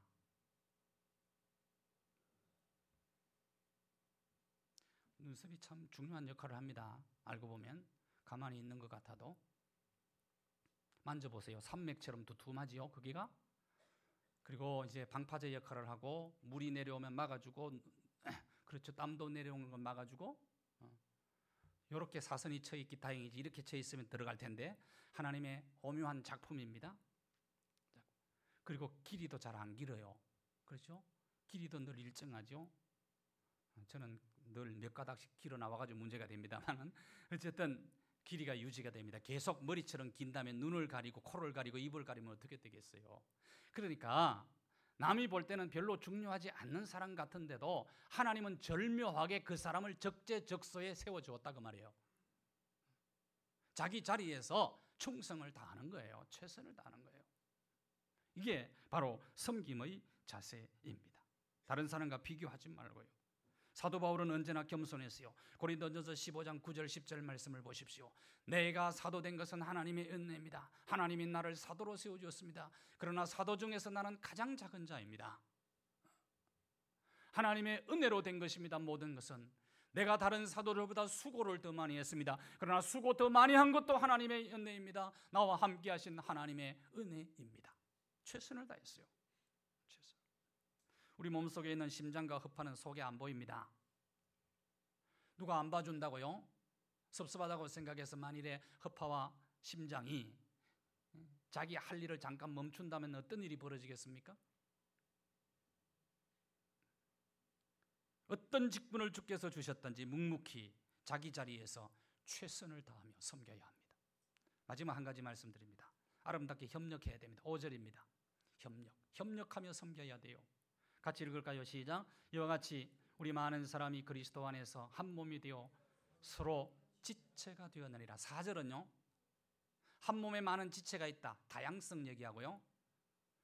눈썹이 참 중요한 역할을 합니다. 알고 보면 가만히 있는 것 같아도. 만져보세요. 산맥처럼 두툼하지요, 거기가. 그리고 이제 방파제 역할을 하고 물이 내려오면 막아주고, 그렇죠, 땀도 내려오는 건 막아주고. 이렇게 사선이 쳐 있기 다행이지, 이렇게 쳐 있으면 들어갈 텐데. 하나님의 오묘한 작품입니다. 그리고 길이도 잘 안 길어요. 그렇죠? 길이도 늘 일정하죠. 저는 늘 몇 가닥씩 길어 나와가지고 문제가 됩니다만은 어쨌든 길이가 유지가 됩니다. 계속 머리처럼 긴다면 눈을 가리고 코를 가리고 입을 가리면 어떻게 되겠어요? 그러니까 남이 볼 때는 별로 중요하지 않는 사람 같은데도 하나님은 절묘하게 그 사람을 적재적소에 세워주었다 그 말이에요. 자기 자리에서 충성을 다하는 거예요. 최선을 다하는 거예요. 이게 바로 섬김의 자세입니다. 다른 사람과 비교하지 말고요. 사도 바울은 언제나 겸손했어요. 고린도전서 십오 장 구 절 십 절 말씀을 보십시오. 내가 사도 된 것은 하나님의 은혜입니다. 하나님이 나를 사도로 세워주었습니다. 그러나 사도 중에서 나는 가장 작은 자입니다. 하나님의 은혜로 된 것입니다. 모든 것은 내가 다른 사도들보다 수고를 더 많이 했습니다. 그러나 수고 더 많이 한 것도 하나님의 은혜입니다. 나와 함께 하신 하나님의 은혜입니다. 최선을 다했어요. 최선. 우리 몸속에 있는 심장과 허파는 속에 안 보입니다. 누가 안 봐준다고요? 섭섭하다고 생각해서 만일에 허파와 심장이 자기 할 일을 잠깐 멈춘다면 어떤 일이 벌어지겠습니까? 어떤 직분을 주께서 주셨든지 묵묵히 자기 자리에서 최선을 다하며 섬겨야 합니다. 마지막 한 가지 말씀드립니다. 아름답게 협력해야 됩니다. 오 절입니다. 협력, 협력하며 섬겨야 돼요. 같이 읽을까요? 시작. 이와 같이 우리 많은 사람이 그리스도 안에서 한 몸이 되어 서로 지체가 되었느니라. 사 절은요, 한 몸에 많은 지체가 있다. 다양성 얘기하고요.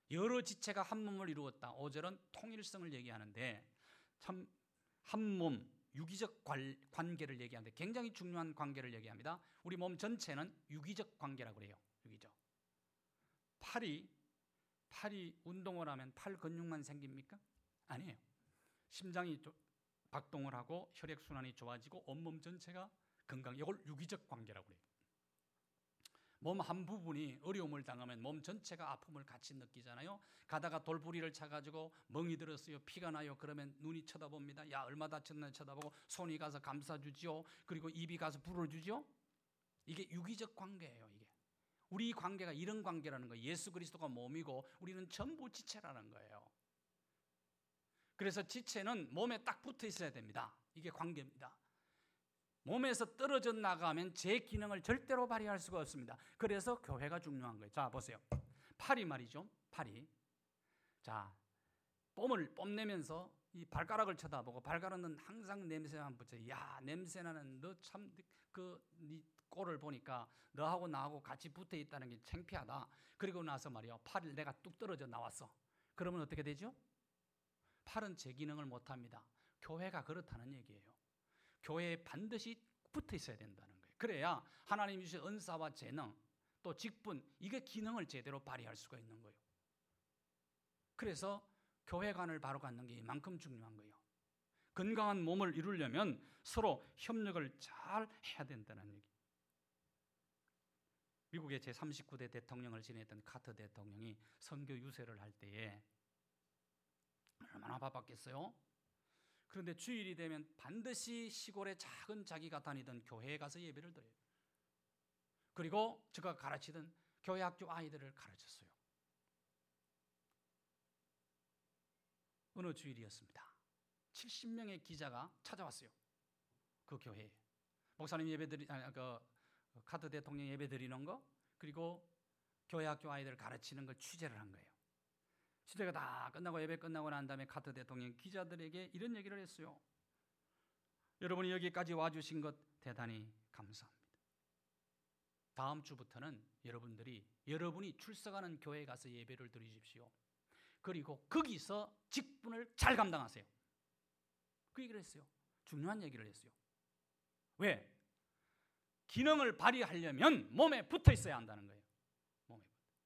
여러 지체가 한 몸을 이루었다. 오 절은 통일성을 얘기하는데 참 한 몸, 유기적 관계를 얘기하는데 굉장히 중요한 관계를 얘기합니다. 우리 몸 전체는 유기적 관계라고 그래요. 유기적. 팔이 팔이 운동을 하면 팔 근육만 생깁니까? 아니에요. 심장이 박동을 하고 혈액순환이 좋아지고 온몸 전체가 건강. 이걸 유기적 관계라고 그래요. 몸 한 부분이 어려움을 당하면 몸 전체가 아픔을 같이 느끼잖아요. 가다가 돌부리를 차가지고 멍이 들었어요. 피가 나요. 그러면 눈이 쳐다봅니다. 야, 얼마 다쳤나 쳐다보고 손이 가서 감싸주지요. 그리고 입이 가서 불어주지요. 이게 유기적 관계예요. 이게 우리 관계가 이런 관계라는 거예요. 예수 그리스도가 몸이고 우리는 전부 지체라는 거예요. 그래서 지체는 몸에 딱 붙어 있어야 됩니다. 이게 관계입니다. 몸에서 떨어져 나가면 제 기능을 절대로 발휘할 수가 없습니다. 그래서 교회가 중요한 거예요. 자, 보세요. 팔이 말이죠. 팔이. 자, 뽐을 뽐내면서 이 발가락을 쳐다보고 발가락은 항상 냄새만 붙여요. 야, 냄새나는 너 참 그 네 꼴을 보니까 너하고 나하고 같이 붙어 있다는 게 창피하다. 그리고 나서 말이요. 팔을 내가 뚝 떨어져 나왔어. 그러면 어떻게 되죠? 팔은 제 기능을 못 합니다. 교회가 그렇다는 얘기예요. 교회에 반드시 붙어 있어야 된다는 거예요. 그래야 하나님이 주신 은사와 재능 또 직분 이게 기능을 제대로 발휘할 수가 있는 거예요. 그래서 교회관을 바로 갖는 게 이만큼 중요한 거예요. 건강한 몸을 이루려면 서로 협력을 잘 해야 된다는 얘기. 미국의 제삼십구 대 대통령을 지냈던 카터 대통령이 선교 유세를 할 때에 얼마나 바빴겠어요? 그런데 주일이 되면 반드시 시골의 작은 자기가 다니던 교회에 가서 예배를 드려요. 그리고 제가 가르치던 교회 학교 아이들을 가르쳤어요. 어느 주일이었습니다. 칠십 명의 기자가 찾아왔어요. 그 교회에. 목사님 예배 드리, 아니, 그 카터 대통령 예배 드리는 거, 그리고 교회 학교 아이들을 가르치는 걸 취재를 한 거예요. 취재가 다 끝나고 예배 끝나고 난 다음에 카터 대통령 기자들에게 이런 얘기를 했어요. 여러분이 여기까지 와주신 것 대단히 감사합니다. 다음 주부터는 여러분들이 여러분이 출석하는 교회에 가서 예배를 드리십시오. 그리고 거기서 직분을 잘 감당하세요. 그 얘기를 했어요. 중요한 얘기를 했어요. 왜? 기능을 발휘하려면 몸에 붙어 있어야 한다는 거예요. 몸에.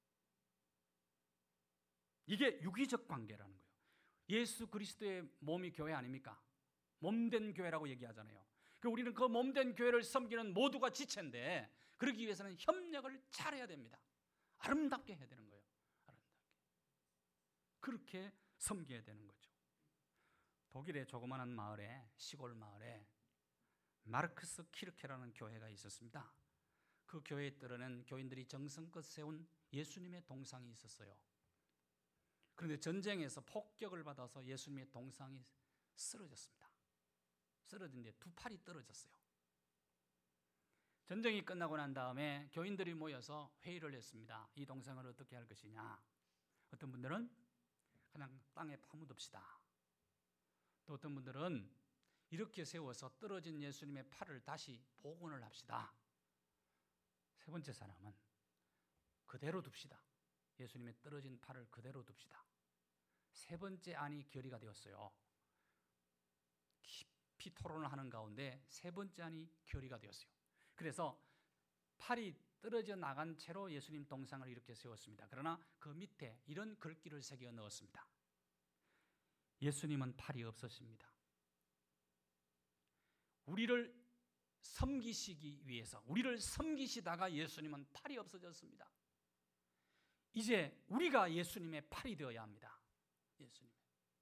이게 유기적 관계라는 거예요. 예수 그리스도의 몸이 교회 아닙니까? 몸된 교회라고 얘기하잖아요. 우리는 그 몸된 교회를 섬기는 모두가 지체인데 그러기 위해서는 협력을 잘해야 됩니다. 아름답게 해야 되는 거예요. 아름답게. 그렇게 섬겨야 되는 거죠. 독일의 조그마한 마을에, 시골 마을에 마르크스 키르케라는 교회가 있었습니다. 그 교회에 따르는 교인들이 정성껏 세운 예수님의 동상이 있었어요. 그런데 전쟁에서 폭격을 받아서 예수님의 동상이 쓰러졌습니다. 쓰러진데 두 팔이 떨어졌어요. 전쟁이 끝나고 난 다음에 교인들이 모여서 회의를 했습니다. 이 동상을 어떻게 할 것이냐. 어떤 분들은 그냥 땅에 파묻읍시다. 또 어떤 분들은 이렇게 세워서 떨어진 예수님의 팔을 다시 복원을 합시다. 세 번째 사람은 그대로 둡시다. 예수님의 떨어진 팔을 그대로 둡시다. 세 번째 안이 결의가 되었어요. 깊이 토론을 하는 가운데 세 번째 안이 결의가 되었어요. 그래서 팔이 떨어져 나간 채로 예수님 동상을 이렇게 세웠습니다. 그러나 그 밑에 이런 글귀를 새겨 넣었습니다. 예수님은 팔이 없으십니다. 우리를 섬기시기 위해서 우리를 섬기시다가 예수님은 팔이 없어졌습니다. 이제 우리가 예수님의 팔이 되어야 합니다. 예수님.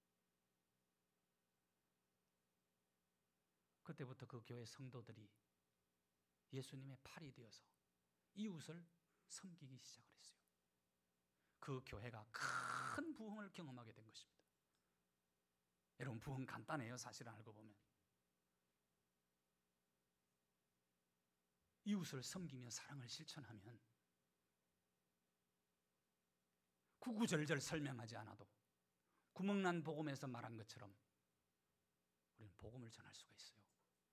그때부터 그 교회 성도들이 예수님의 팔이 되어서 이웃을 섬기기 시작을 했어요. 그 교회가 큰 부흥을 경험하게 된 것입니다. 여러분, 부흥 간단해요. 사실 알고 보면. 이웃을 섬기며 사랑을 실천하면 구구절절 설명하지 않아도 구멍난 복음에서 말한 것처럼 우리는 복음을 전할 수가 있어요.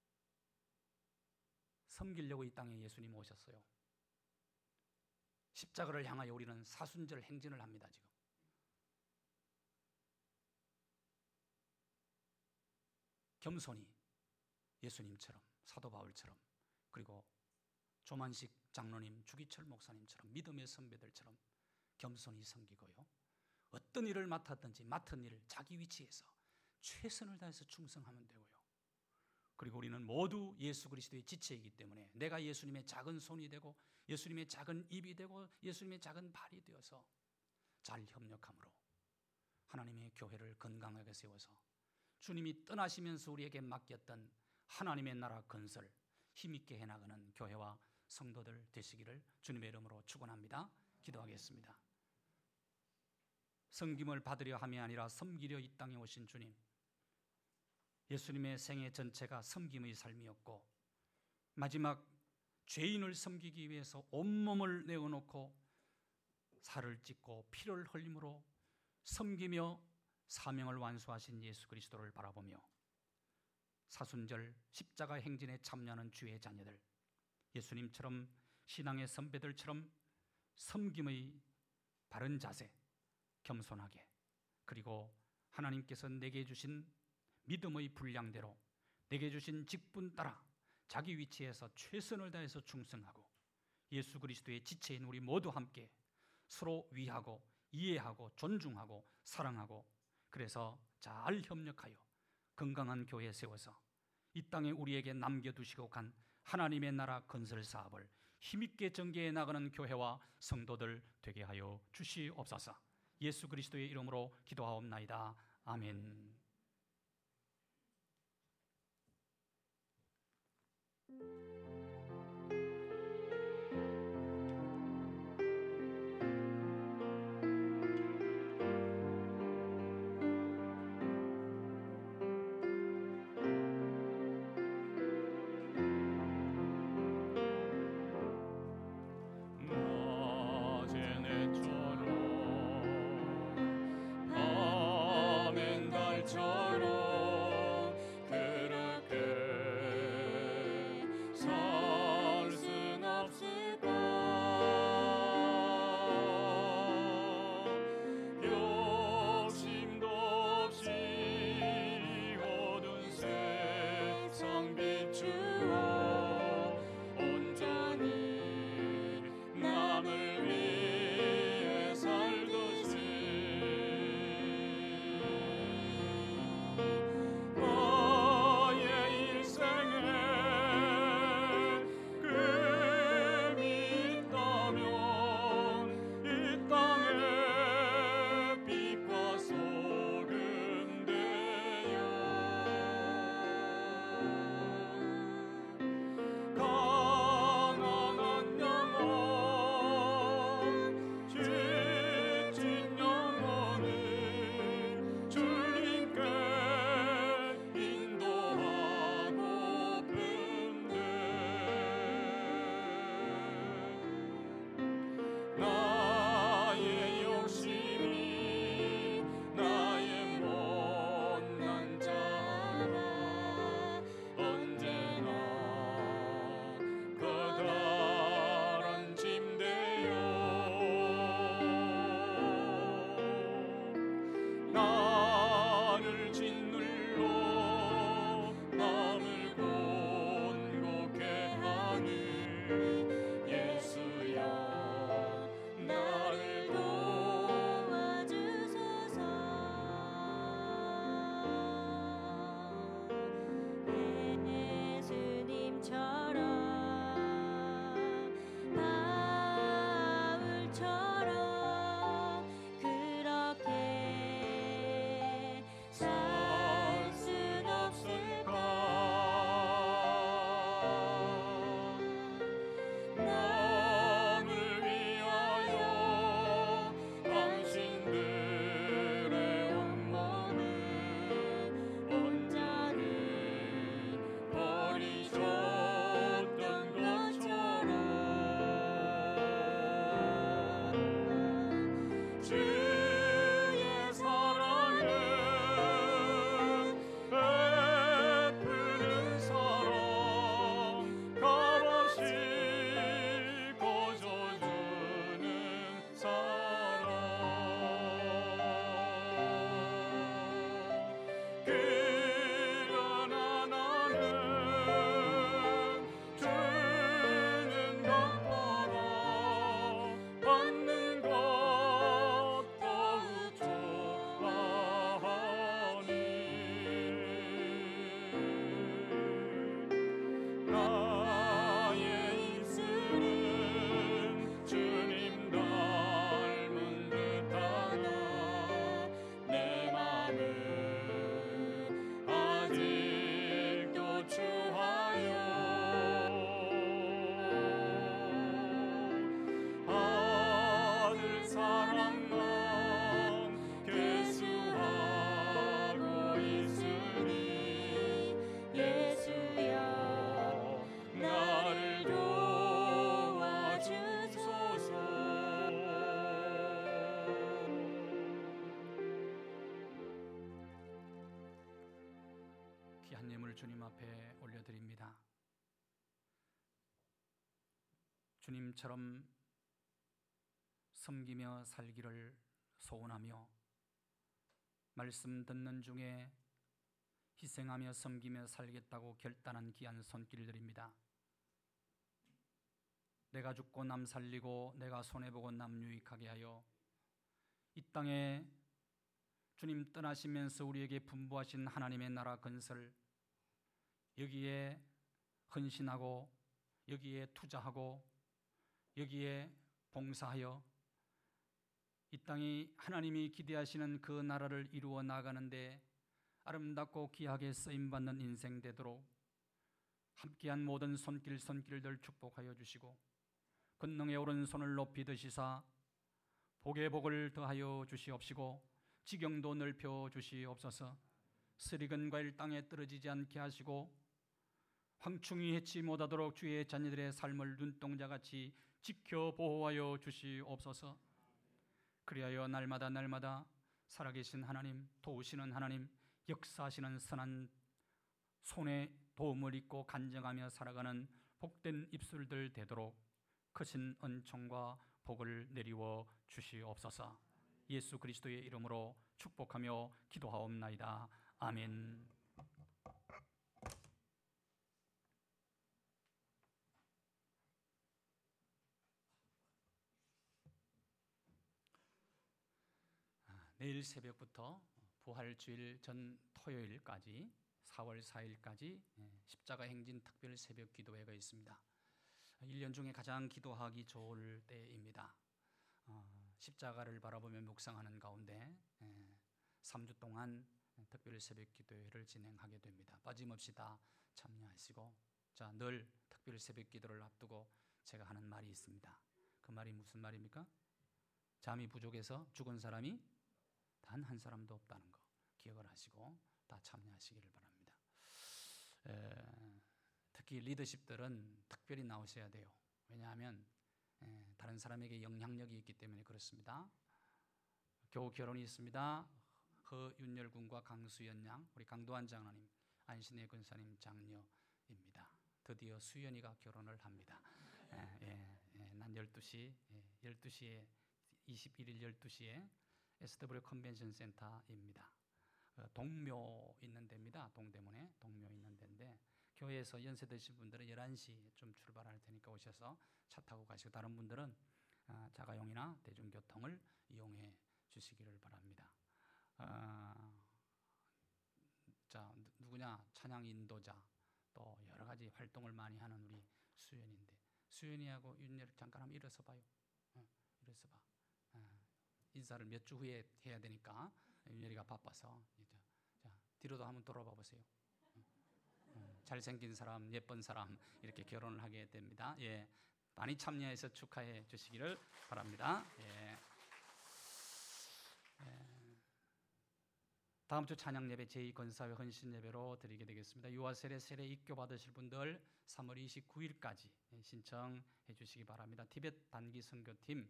섬기려고 이 땅에 예수님 오셨어요. 십자가를 향하여 우리는 사순절 행진을 합니다. 지금 겸손히 예수님처럼, 사도 바울처럼, 그리고 조만식 장로님, 주기철 목사님처럼, 믿음의 선배들처럼 겸손히 섬기고요, 어떤 일을 맡았든지 맡은 일을 자기 위치에서 최선을 다해서 충성하면 되고요. 그리고 우리는 모두 예수 그리스도의 지체이기 때문에 내가 예수님의 작은 손이 되고 예수님의 작은 입이 되고 예수님의 작은 발이 되어서 잘 협력함으로 하나님의 교회를 건강하게 세워서 주님이 떠나시면서 우리에게 맡겼던 하나님의 나라 건설 힘있게 해나가는 교회와 성도들 되시기를 주님의 이름으로 축원합니다. 기도하겠습니다. 섬김을 받으려 함이 아니라 섬기려 이 땅에 오신 주님, 예수님의 생애 전체가 섬김의 삶이었고 마지막 죄인을 섬기기 위해서 온몸을 내어놓고 살을 찢고 피를 흘림으로 섬기며 사명을 완수하신 예수 그리스도를 바라보며 사순절 십자가 행진에 참여하는 주의 자녀들, 예수님처럼 신앙의 선배들처럼 섬김의 바른 자세, 겸손하게, 그리고 하나님께서 내게 주신 믿음의 분량대로 내게 주신 직분 따라 자기 위치에서 최선을 다해서 충성하고 예수 그리스도의 지체인 우리 모두 함께 서로 위하고 이해하고 존중하고 사랑하고, 그래서 잘 협력하여 건강한 교회 세워서 이 땅에 우리에게 남겨두시고 간 하나님의 나라 건설 사업을 힘있게 전개해 나가는 교회와 성도들 되게 하여 주시옵소서. 예수 그리스도의 이름으로 기도하옵나이다. 아멘. 처럼 그렇게 한 예물 주님 앞에 올려드립니다. 주님처럼 섬기며 살기를 소원하며 말씀 듣는 중에 희생하며 섬기며 살겠다고 결단한 귀한 손길들입니다. 내가 죽고 남 살리고 내가 손해보고 남 유익하게 하여 이 땅에 주님 떠나시면서 우리에게 분부하신 하나님의 나라 건설, 여기에 헌신하고 여기에 투자하고 여기에 봉사하여 이 땅이 하나님이 기대하시는 그 나라를 이루어 나가는데 아름답고 귀하게 쓰임받는 인생 되도록 함께한 모든 손길 손길들 축복하여 주시고 권능의 오른손을 높이 드시사 복의 복을 더하여 주시옵시고 지경도 넓혀 주시옵소서. 쓰리건 과일 땅에 떨어지지 않게 하시고 황충이 해치 못하도록 주의 자녀들의 삶을 눈동자같이 지켜 보호하여 주시옵소서. 그리하여 날마다 날마다 살아계신 하나님, 도우시는 하나님, 역사하시는 선한 손에 도움을 입고 간증하며 살아가는 복된 입술들 되도록 크신 은총과 복을 내리워 주시옵소서. 예수 그리스도의 이름으로 축복하며 기도하옵나이다. 아멘. 내일 새벽부터 부활주일 전 토요일까지 사월 사일까지 십자가 행진 특별 새벽 기도회가 있습니다. 일 년 중에 가장 기도하기 좋을 때입니다. 어, 십자가를 바라보며 묵상하는 가운데 삼 주 동안 특별 새벽 기도회를 진행하게 됩니다. 빠짐없이 다 참여하시고, 자, 늘 특별 새벽 기도를 앞두고 제가 하는 말이 있습니다. 그 말이 무슨 말입니까? 잠이 부족해서 죽은 사람이 단 한 사람도 없다는 거 기억을 하시고 다 참여하시기를 바랍니다. 에, 특히 리더십들은 특별히 나오셔야 돼요. 왜냐하면 에, 다른 사람에게 영향력이 있기 때문에 그렇습니다. 겨우 결혼이 있습니다. 허윤열 군과 강수연 양, 우리 강도환 장로님, 안신혜 권사님 장녀입니다. 드디어 수연이가 결혼을 합니다. 예, 예, 예, 난 열두 시, 예, 열두 시에 이십일 일 열두 시에 에스더블유 컨벤션 센터입니다. 동묘 있는 데입니다. 동대문에 동묘 있는 데인데 교회에서 연세 드신 분들은 열한 시쯤 출발할 테니까 오셔서 차 타고 가시고 다른 분들은 자가용이나 대중교통을 이용해 주시기를 바랍니다. 아, 자, 누구냐? 찬양 인도자, 또 여러 가지 활동을 많이 하는 우리 수연인데, 수연이하고 윤열 잠깐 한번 일어서 봐요. 어, 일어서 봐. 어, 인사를 몇 주 후에 해야 되니까 윤열이가 바빠서. 자, 뒤로도 한번 돌아봐 보세요. 어, 어, 잘생긴 사람, 예쁜 사람 이렇게 결혼을 하게 됩니다. 예, 많이 참여해서 축하해 주시기를 바랍니다. 예. 예. 다음 주 찬양 예배 제이 건사회 헌신 예배로 드리게 되겠습니다. 유아 세례 세례 입교 받으실 분들 삼월 이십구일까지 신청해 주시기 바랍니다. 티벳 단기 선교팀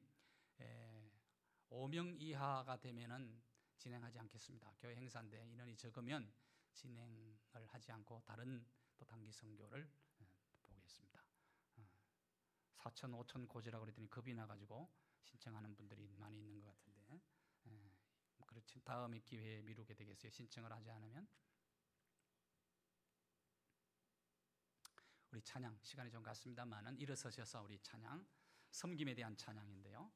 오 명 이하가 되면은 진행하지 않겠습니다. 교회 행사인데 인원이 적으면 진행을 하지 않고 다른 또 단기 선교를 보겠습니다. 사천, 오천 고지라고 그랬더니 겁이 나가지고 신청하는 분들이 많이 있는 것 같은데, 그렇지 다음에 기회에 미루게 되겠어요. 신청을 하지 않으면. 우리 찬양 시간이 좀 갔습니다만은 일어서셔서 우리 찬양, 섬김에 대한 찬양인데요.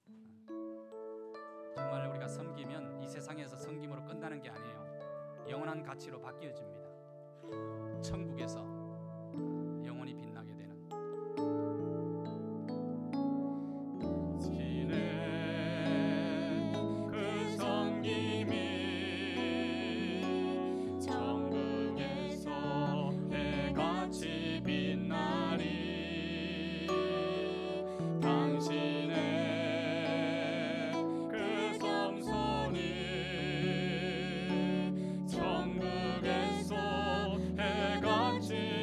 정말 우리가 섬기면 이 세상에서 섬김으로 끝나는 게 아니에요. 영원한 가치로 바뀌어집니다. 천국에서 영원히 빛나게 되는. 천국에서 해같이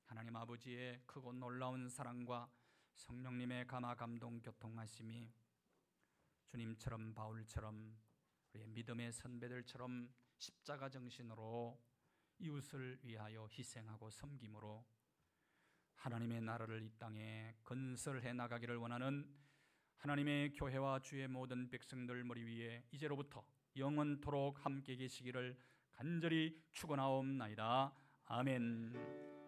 하나님 아버지의 크고 놀라운 사랑과 성령님의 감화 감동 교통하심이 주님처럼 바울처럼 우리의 믿음의 선배들처럼 십자가 정신으로 이웃을 위하여 희생하고 섬김으로 하나님의 나라를 이 땅에 건설해 나가기를 원하는 하나님의 교회와 주의 모든 백성들 머리 위에 이제로부터 영원토록 함께 계시기를 간절히 축원하옵나이다. 아멘.